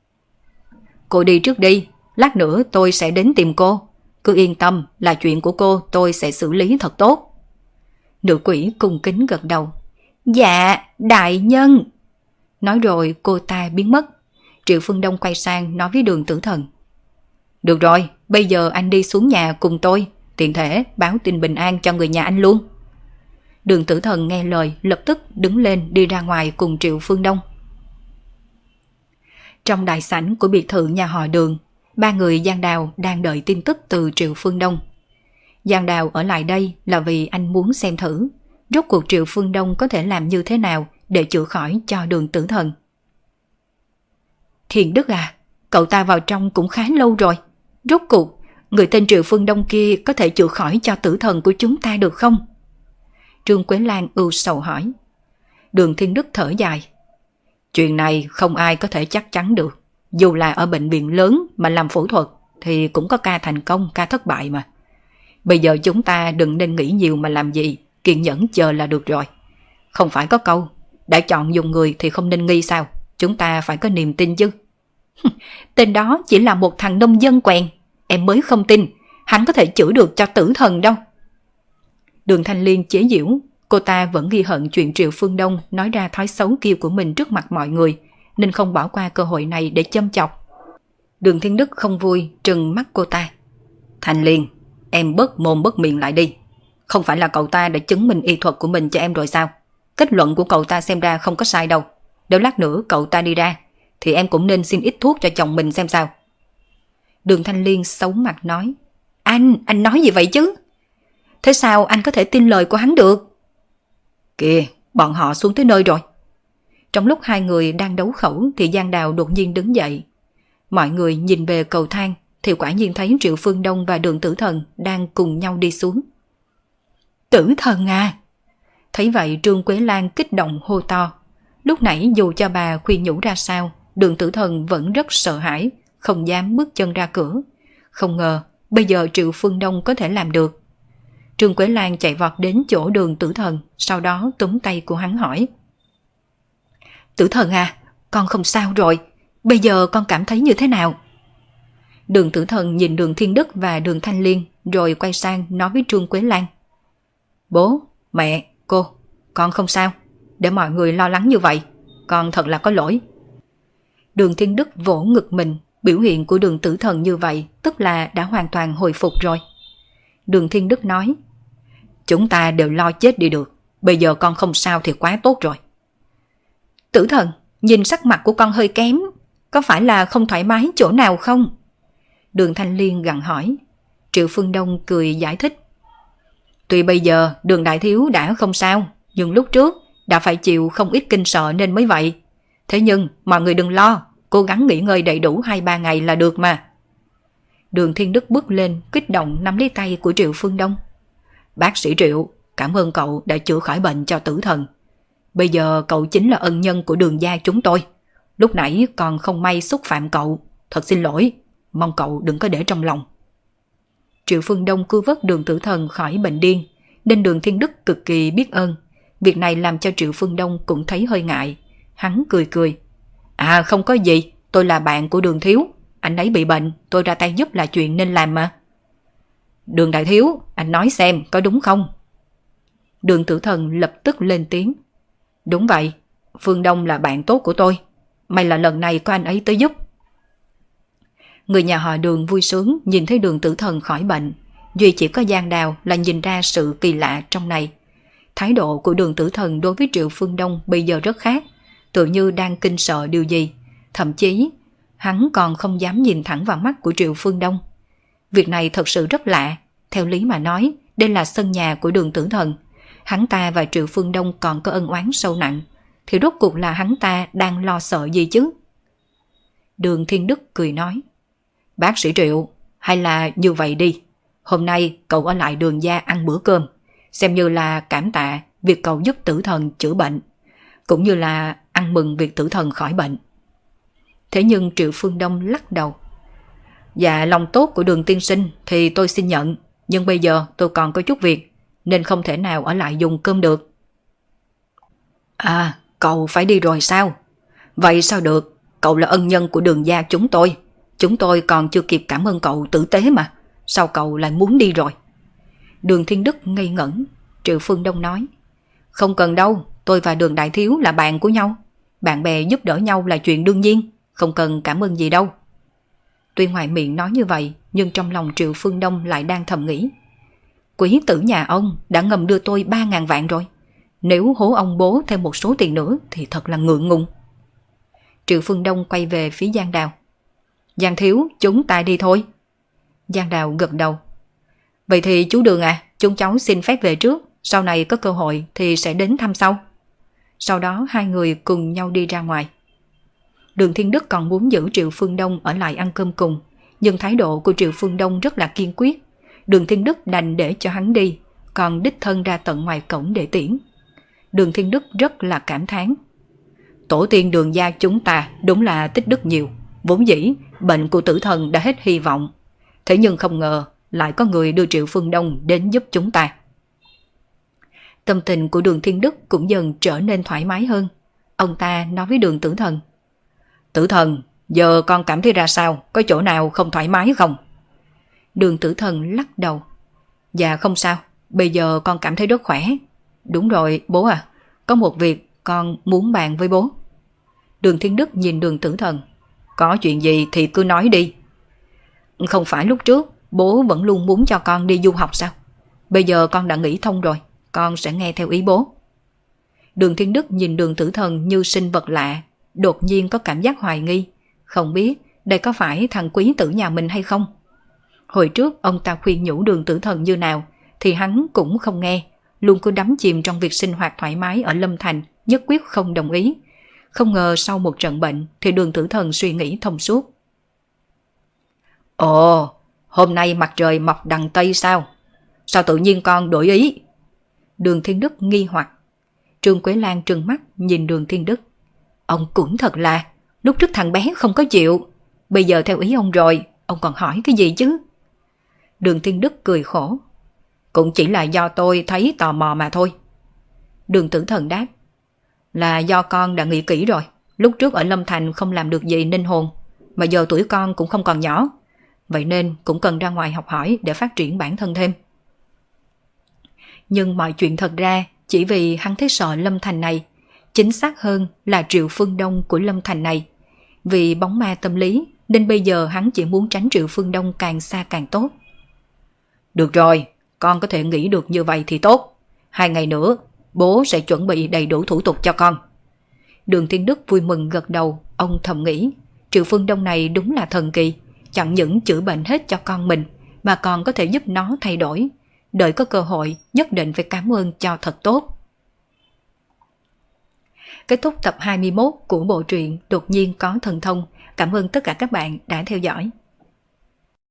Cô đi trước đi, lát nữa tôi sẽ đến tìm cô. Cứ yên tâm là chuyện của cô tôi sẽ xử lý thật tốt. Nữ quỷ cung kính gật đầu. Dạ, đại nhân. Nói rồi cô ta biến mất. Triệu Phương Đông quay sang nói với Đường Tử Thần. Được rồi, bây giờ anh đi xuống nhà cùng tôi, tiện thể báo tin bình an cho người nhà anh luôn. Đường Tử Thần nghe lời lập tức đứng lên đi ra ngoài cùng Triệu Phương Đông. Trong đại sảnh của biệt thự nhà họ Đường, ba người Giang Đào đang đợi tin tức từ Triệu Phương Đông. Giang Đào ở lại đây là vì anh muốn xem thử rốt cuộc Triệu Phương Đông có thể làm như thế nào để chữa khỏi cho Đường Tử Thần. Thiền Đức à, cậu ta vào trong cũng khá lâu rồi. Rốt cuộc, người tên Triệu Phương Đông kia có thể chữa khỏi cho tử thần của chúng ta được không? Trương Quế Lan ưu sầu hỏi. Đường Thiên Đức thở dài. Chuyện này không ai có thể chắc chắn được. Dù là ở bệnh viện lớn mà làm phẫu thuật thì cũng có ca thành công, ca thất bại mà. Bây giờ chúng ta đừng nên nghĩ nhiều mà làm gì, kiên nhẫn chờ là được rồi. Không phải có câu, đã chọn dùng người thì không nên nghi sao? Chúng ta phải có niềm tin chứ. Tên đó chỉ là một thằng nông dân quèn, em mới không tin, hắn có thể chữa được cho tử thần đâu. Đường Thanh Liên chế giễu, cô ta vẫn ghi hận chuyện Triệu Phương Đông nói ra thói xấu kia của mình trước mặt mọi người, nên không bỏ qua cơ hội này để châm chọc. Đường Thiên Đức không vui, trừng mắt cô ta. Thanh Liên, em bớt mồm bớt miệng lại đi. Không phải là cậu ta đã chứng minh y thuật của mình cho em rồi sao? Kết luận của cậu ta xem ra không có sai đâu. Nếu lát nữa cậu ta đi ra, thì em cũng nên xin ít thuốc cho chồng mình xem sao. Đường Thanh Liên xấu mặt nói. Anh nói gì vậy chứ? Thế sao anh có thể tin lời của hắn được? Kìa, bọn họ xuống tới nơi rồi. Trong lúc hai người đang đấu khẩu thì Giang Đào đột nhiên đứng dậy. Mọi người nhìn về cầu thang thì quả nhiên thấy Triệu Phương Đông và Đường Tử Thần đang cùng nhau đi xuống. Tử thần à! Thấy vậy Trương Quế Lan kích động hô to. Lúc nãy dù cho bà khuyên nhủ ra sao, Đường Tử Thần vẫn rất sợ hãi, không dám bước chân ra cửa. Không ngờ bây giờ Triệu Phương Đông có thể làm được. Trương Quế Lan chạy vọt đến chỗ Đường Tử Thần, sau đó túm tay của hắn hỏi. Tử thần à, con không sao rồi, bây giờ con cảm thấy như thế nào? Đường Tử Thần nhìn Đường Thiên Đức và Đường Thanh Liên rồi quay sang nói với Trương Quế Lan. Bố, mẹ, cô, con không sao, để mọi người lo lắng như vậy, con thật là có lỗi. Đường Thiên Đức vỗ ngực mình, biểu hiện của Đường Tử Thần như vậy tức là đã hoàn toàn hồi phục rồi. Đường Thiên Đức nói, chúng ta đều lo chết đi được, bây giờ con không sao thì quá tốt rồi. Tử thần, nhìn sắc mặt của con hơi kém, có phải là không thoải mái chỗ nào không? Đường Thanh Liên gặng hỏi. Triệu Phương Đông cười giải thích. Tuy bây giờ Đường đại thiếu đã không sao, nhưng lúc trước đã phải chịu không ít kinh sợ nên mới vậy. Thế nhưng mọi người đừng lo, cố gắng nghỉ ngơi đầy đủ 2-3 ngày là được mà. Đường Thiên Đức bước lên kích động nắm lấy tay của Triệu Phương Đông. Bác sĩ Triệu, cảm ơn cậu đã chữa khỏi bệnh cho tử thần. Bây giờ cậu chính là ân nhân của Đường gia chúng tôi. Lúc nãy còn không may xúc phạm cậu, thật xin lỗi, mong cậu đừng có để trong lòng. Triệu Phương Đông cứu vớt Đường tử thần khỏi bệnh điên, nên Đường Thiên Đức cực kỳ biết ơn. Việc này làm cho Triệu Phương Đông cũng thấy hơi ngại. Hắn cười cười. À không có gì, tôi là bạn của Đường thiếu, anh ấy bị bệnh, tôi ra tay giúp là chuyện nên làm mà. Đường đại thiếu, anh nói xem có đúng không? Đường tử thần lập tức lên tiếng. Đúng vậy, Phương Đông là bạn tốt của tôi, may là lần này có anh ấy tới giúp. Người nhà họ Đường vui sướng nhìn thấy Đường tử thần khỏi bệnh, duy chỉ có Giang Đào là nhìn ra sự kỳ lạ trong này. Thái độ của Đường tử thần đối với Triệu Phương Đông bây giờ rất khác, tự như đang kinh sợ điều gì, thậm chí hắn còn không dám nhìn thẳng vào mắt của Triệu Phương Đông. Việc này thật sự rất lạ, theo lý mà nói, đây là sân nhà của Đường tử thần. Hắn ta và Triệu Phương Đông còn có ân oán sâu nặng, thì rốt cuộc là hắn ta đang lo sợ gì chứ? Đường Thiên Đức cười nói, bác sĩ Triệu, hay là như vậy đi, hôm nay cậu ở lại Đường gia ăn bữa cơm, xem như là cảm tạ việc cậu giúp tử thần chữa bệnh, cũng như là ăn mừng việc tử thần khỏi bệnh. Thế nhưng Triệu Phương Đông lắc đầu. Dạ, lòng tốt của Đường tiên sinh thì tôi xin nhận, nhưng bây giờ tôi còn có chút việc, nên không thể nào ở lại dùng cơm được. À, cậu phải đi rồi sao? Vậy sao được, cậu là ân nhân của Đường gia chúng tôi còn chưa kịp cảm ơn cậu tử tế mà, sao cậu lại muốn đi rồi? Đường Thiên Đức ngây ngẩn. Triệu Phương Đông nói, không cần đâu, tôi và Đường đại thiếu là bạn của nhau, bạn bè giúp đỡ nhau là chuyện đương nhiên, không cần cảm ơn gì đâu. Tuy ngoài miệng nói như vậy, nhưng trong lòng Triệu Phương Đông lại đang thầm nghĩ, quý tử nhà ông đã ngầm đưa tôi 3.000 vạn rồi, nếu hố ông bố thêm một số tiền nữa thì thật là ngượng ngùng. Triệu Phương Đông quay về phía Giang Đào. Giang thiếu, chúng ta đi thôi. Giang Đào gật đầu. Vậy thì chú Đường à, chúng cháu xin phép về trước, sau này có cơ hội thì sẽ đến thăm sau. Sau đó hai người cùng nhau đi ra ngoài. Đường Thiên Đức còn muốn giữ Triệu Phương Đông ở lại ăn cơm cùng, nhưng thái độ của Triệu Phương Đông rất là kiên quyết. Đường Thiên Đức đành để cho hắn đi, còn đích thân ra tận ngoài cổng để tiễn. Đường Thiên Đức rất là cảm thán. Tổ tiên Đường gia chúng ta đúng là tích đức nhiều, vốn dĩ bệnh của tử thần đã hết hy vọng. Thế nhưng không ngờ lại có người đưa Triệu Phương Đông đến giúp chúng ta. Tâm tình của Đường Thiên Đức cũng dần trở nên thoải mái hơn. Ông ta nói với Đường Tử Thần. Tử thần, giờ con cảm thấy ra sao? Có chỗ nào không thoải mái không? Đường Tử Thần lắc đầu. Dạ không sao, bây giờ con cảm thấy rất khỏe. Đúng rồi, bố à, có một việc con muốn bàn với bố. Đường Thiên Đức nhìn Đường Tử Thần. Có chuyện gì thì cứ nói đi. Không phải lúc trước bố vẫn luôn muốn cho con đi du học sao? Bây giờ con đã nghĩ thông rồi, con sẽ nghe theo ý bố. Đường Thiên Đức nhìn Đường Tử Thần như sinh vật lạ, đột nhiên có cảm giác hoài nghi. Không biết đây có phải thằng quý tử nhà mình hay không? Hồi trước ông ta khuyên nhủ Đường Tử Thần như nào thì hắn cũng không nghe, luôn cứ đắm chìm trong việc sinh hoạt thoải mái ở Lâm Thành, nhất quyết không đồng ý. Không ngờ sau một trận bệnh thì Đường Tử Thần suy nghĩ thông suốt. Ồ, hôm nay mặt trời mọc đằng Tây sao? Sao tự nhiên con đổi ý? Đường Thiên Đức nghi hoặc. Trương Quế Lan trừng mắt nhìn Đường Thiên Đức. Ông cũng thật là, lúc trước thằng bé không có chịu, bây giờ theo ý ông rồi, ông còn hỏi cái gì chứ? Đường Thiên Đức cười khổ. Cũng chỉ là do tôi thấy tò mò mà thôi. Đường Tử Thần đáp. Là do con đã nghĩ kỹ rồi, lúc trước ở Lâm Thành không làm được gì nên hồn, mà giờ tuổi con cũng không còn nhỏ, vậy nên cũng cần ra ngoài học hỏi để phát triển bản thân thêm. Nhưng mọi chuyện thật ra chỉ vì hắn thấy sợ Lâm Thành này, chính xác hơn là Triệu Phương Đông của Lâm Thành này. Vì bóng ma tâm lý nên bây giờ hắn chỉ muốn tránh Triệu Phương Đông càng xa càng tốt. Được rồi, con có thể nghĩ được như vậy thì tốt. 2 ngày nữa bố sẽ chuẩn bị đầy đủ thủ tục cho con. Đường Thiên Đức vui mừng gật đầu. Ông thầm nghĩ Triệu Phương Đông này đúng là thần kỳ, chẳng những chữa bệnh hết cho con mình mà còn có thể giúp nó thay đổi. Đợi có cơ hội nhất định phải cảm ơn cho thật tốt. Kết thúc tập 21 của bộ truyện Đột nhiên có thần thông. Cảm ơn tất cả các bạn đã theo dõi.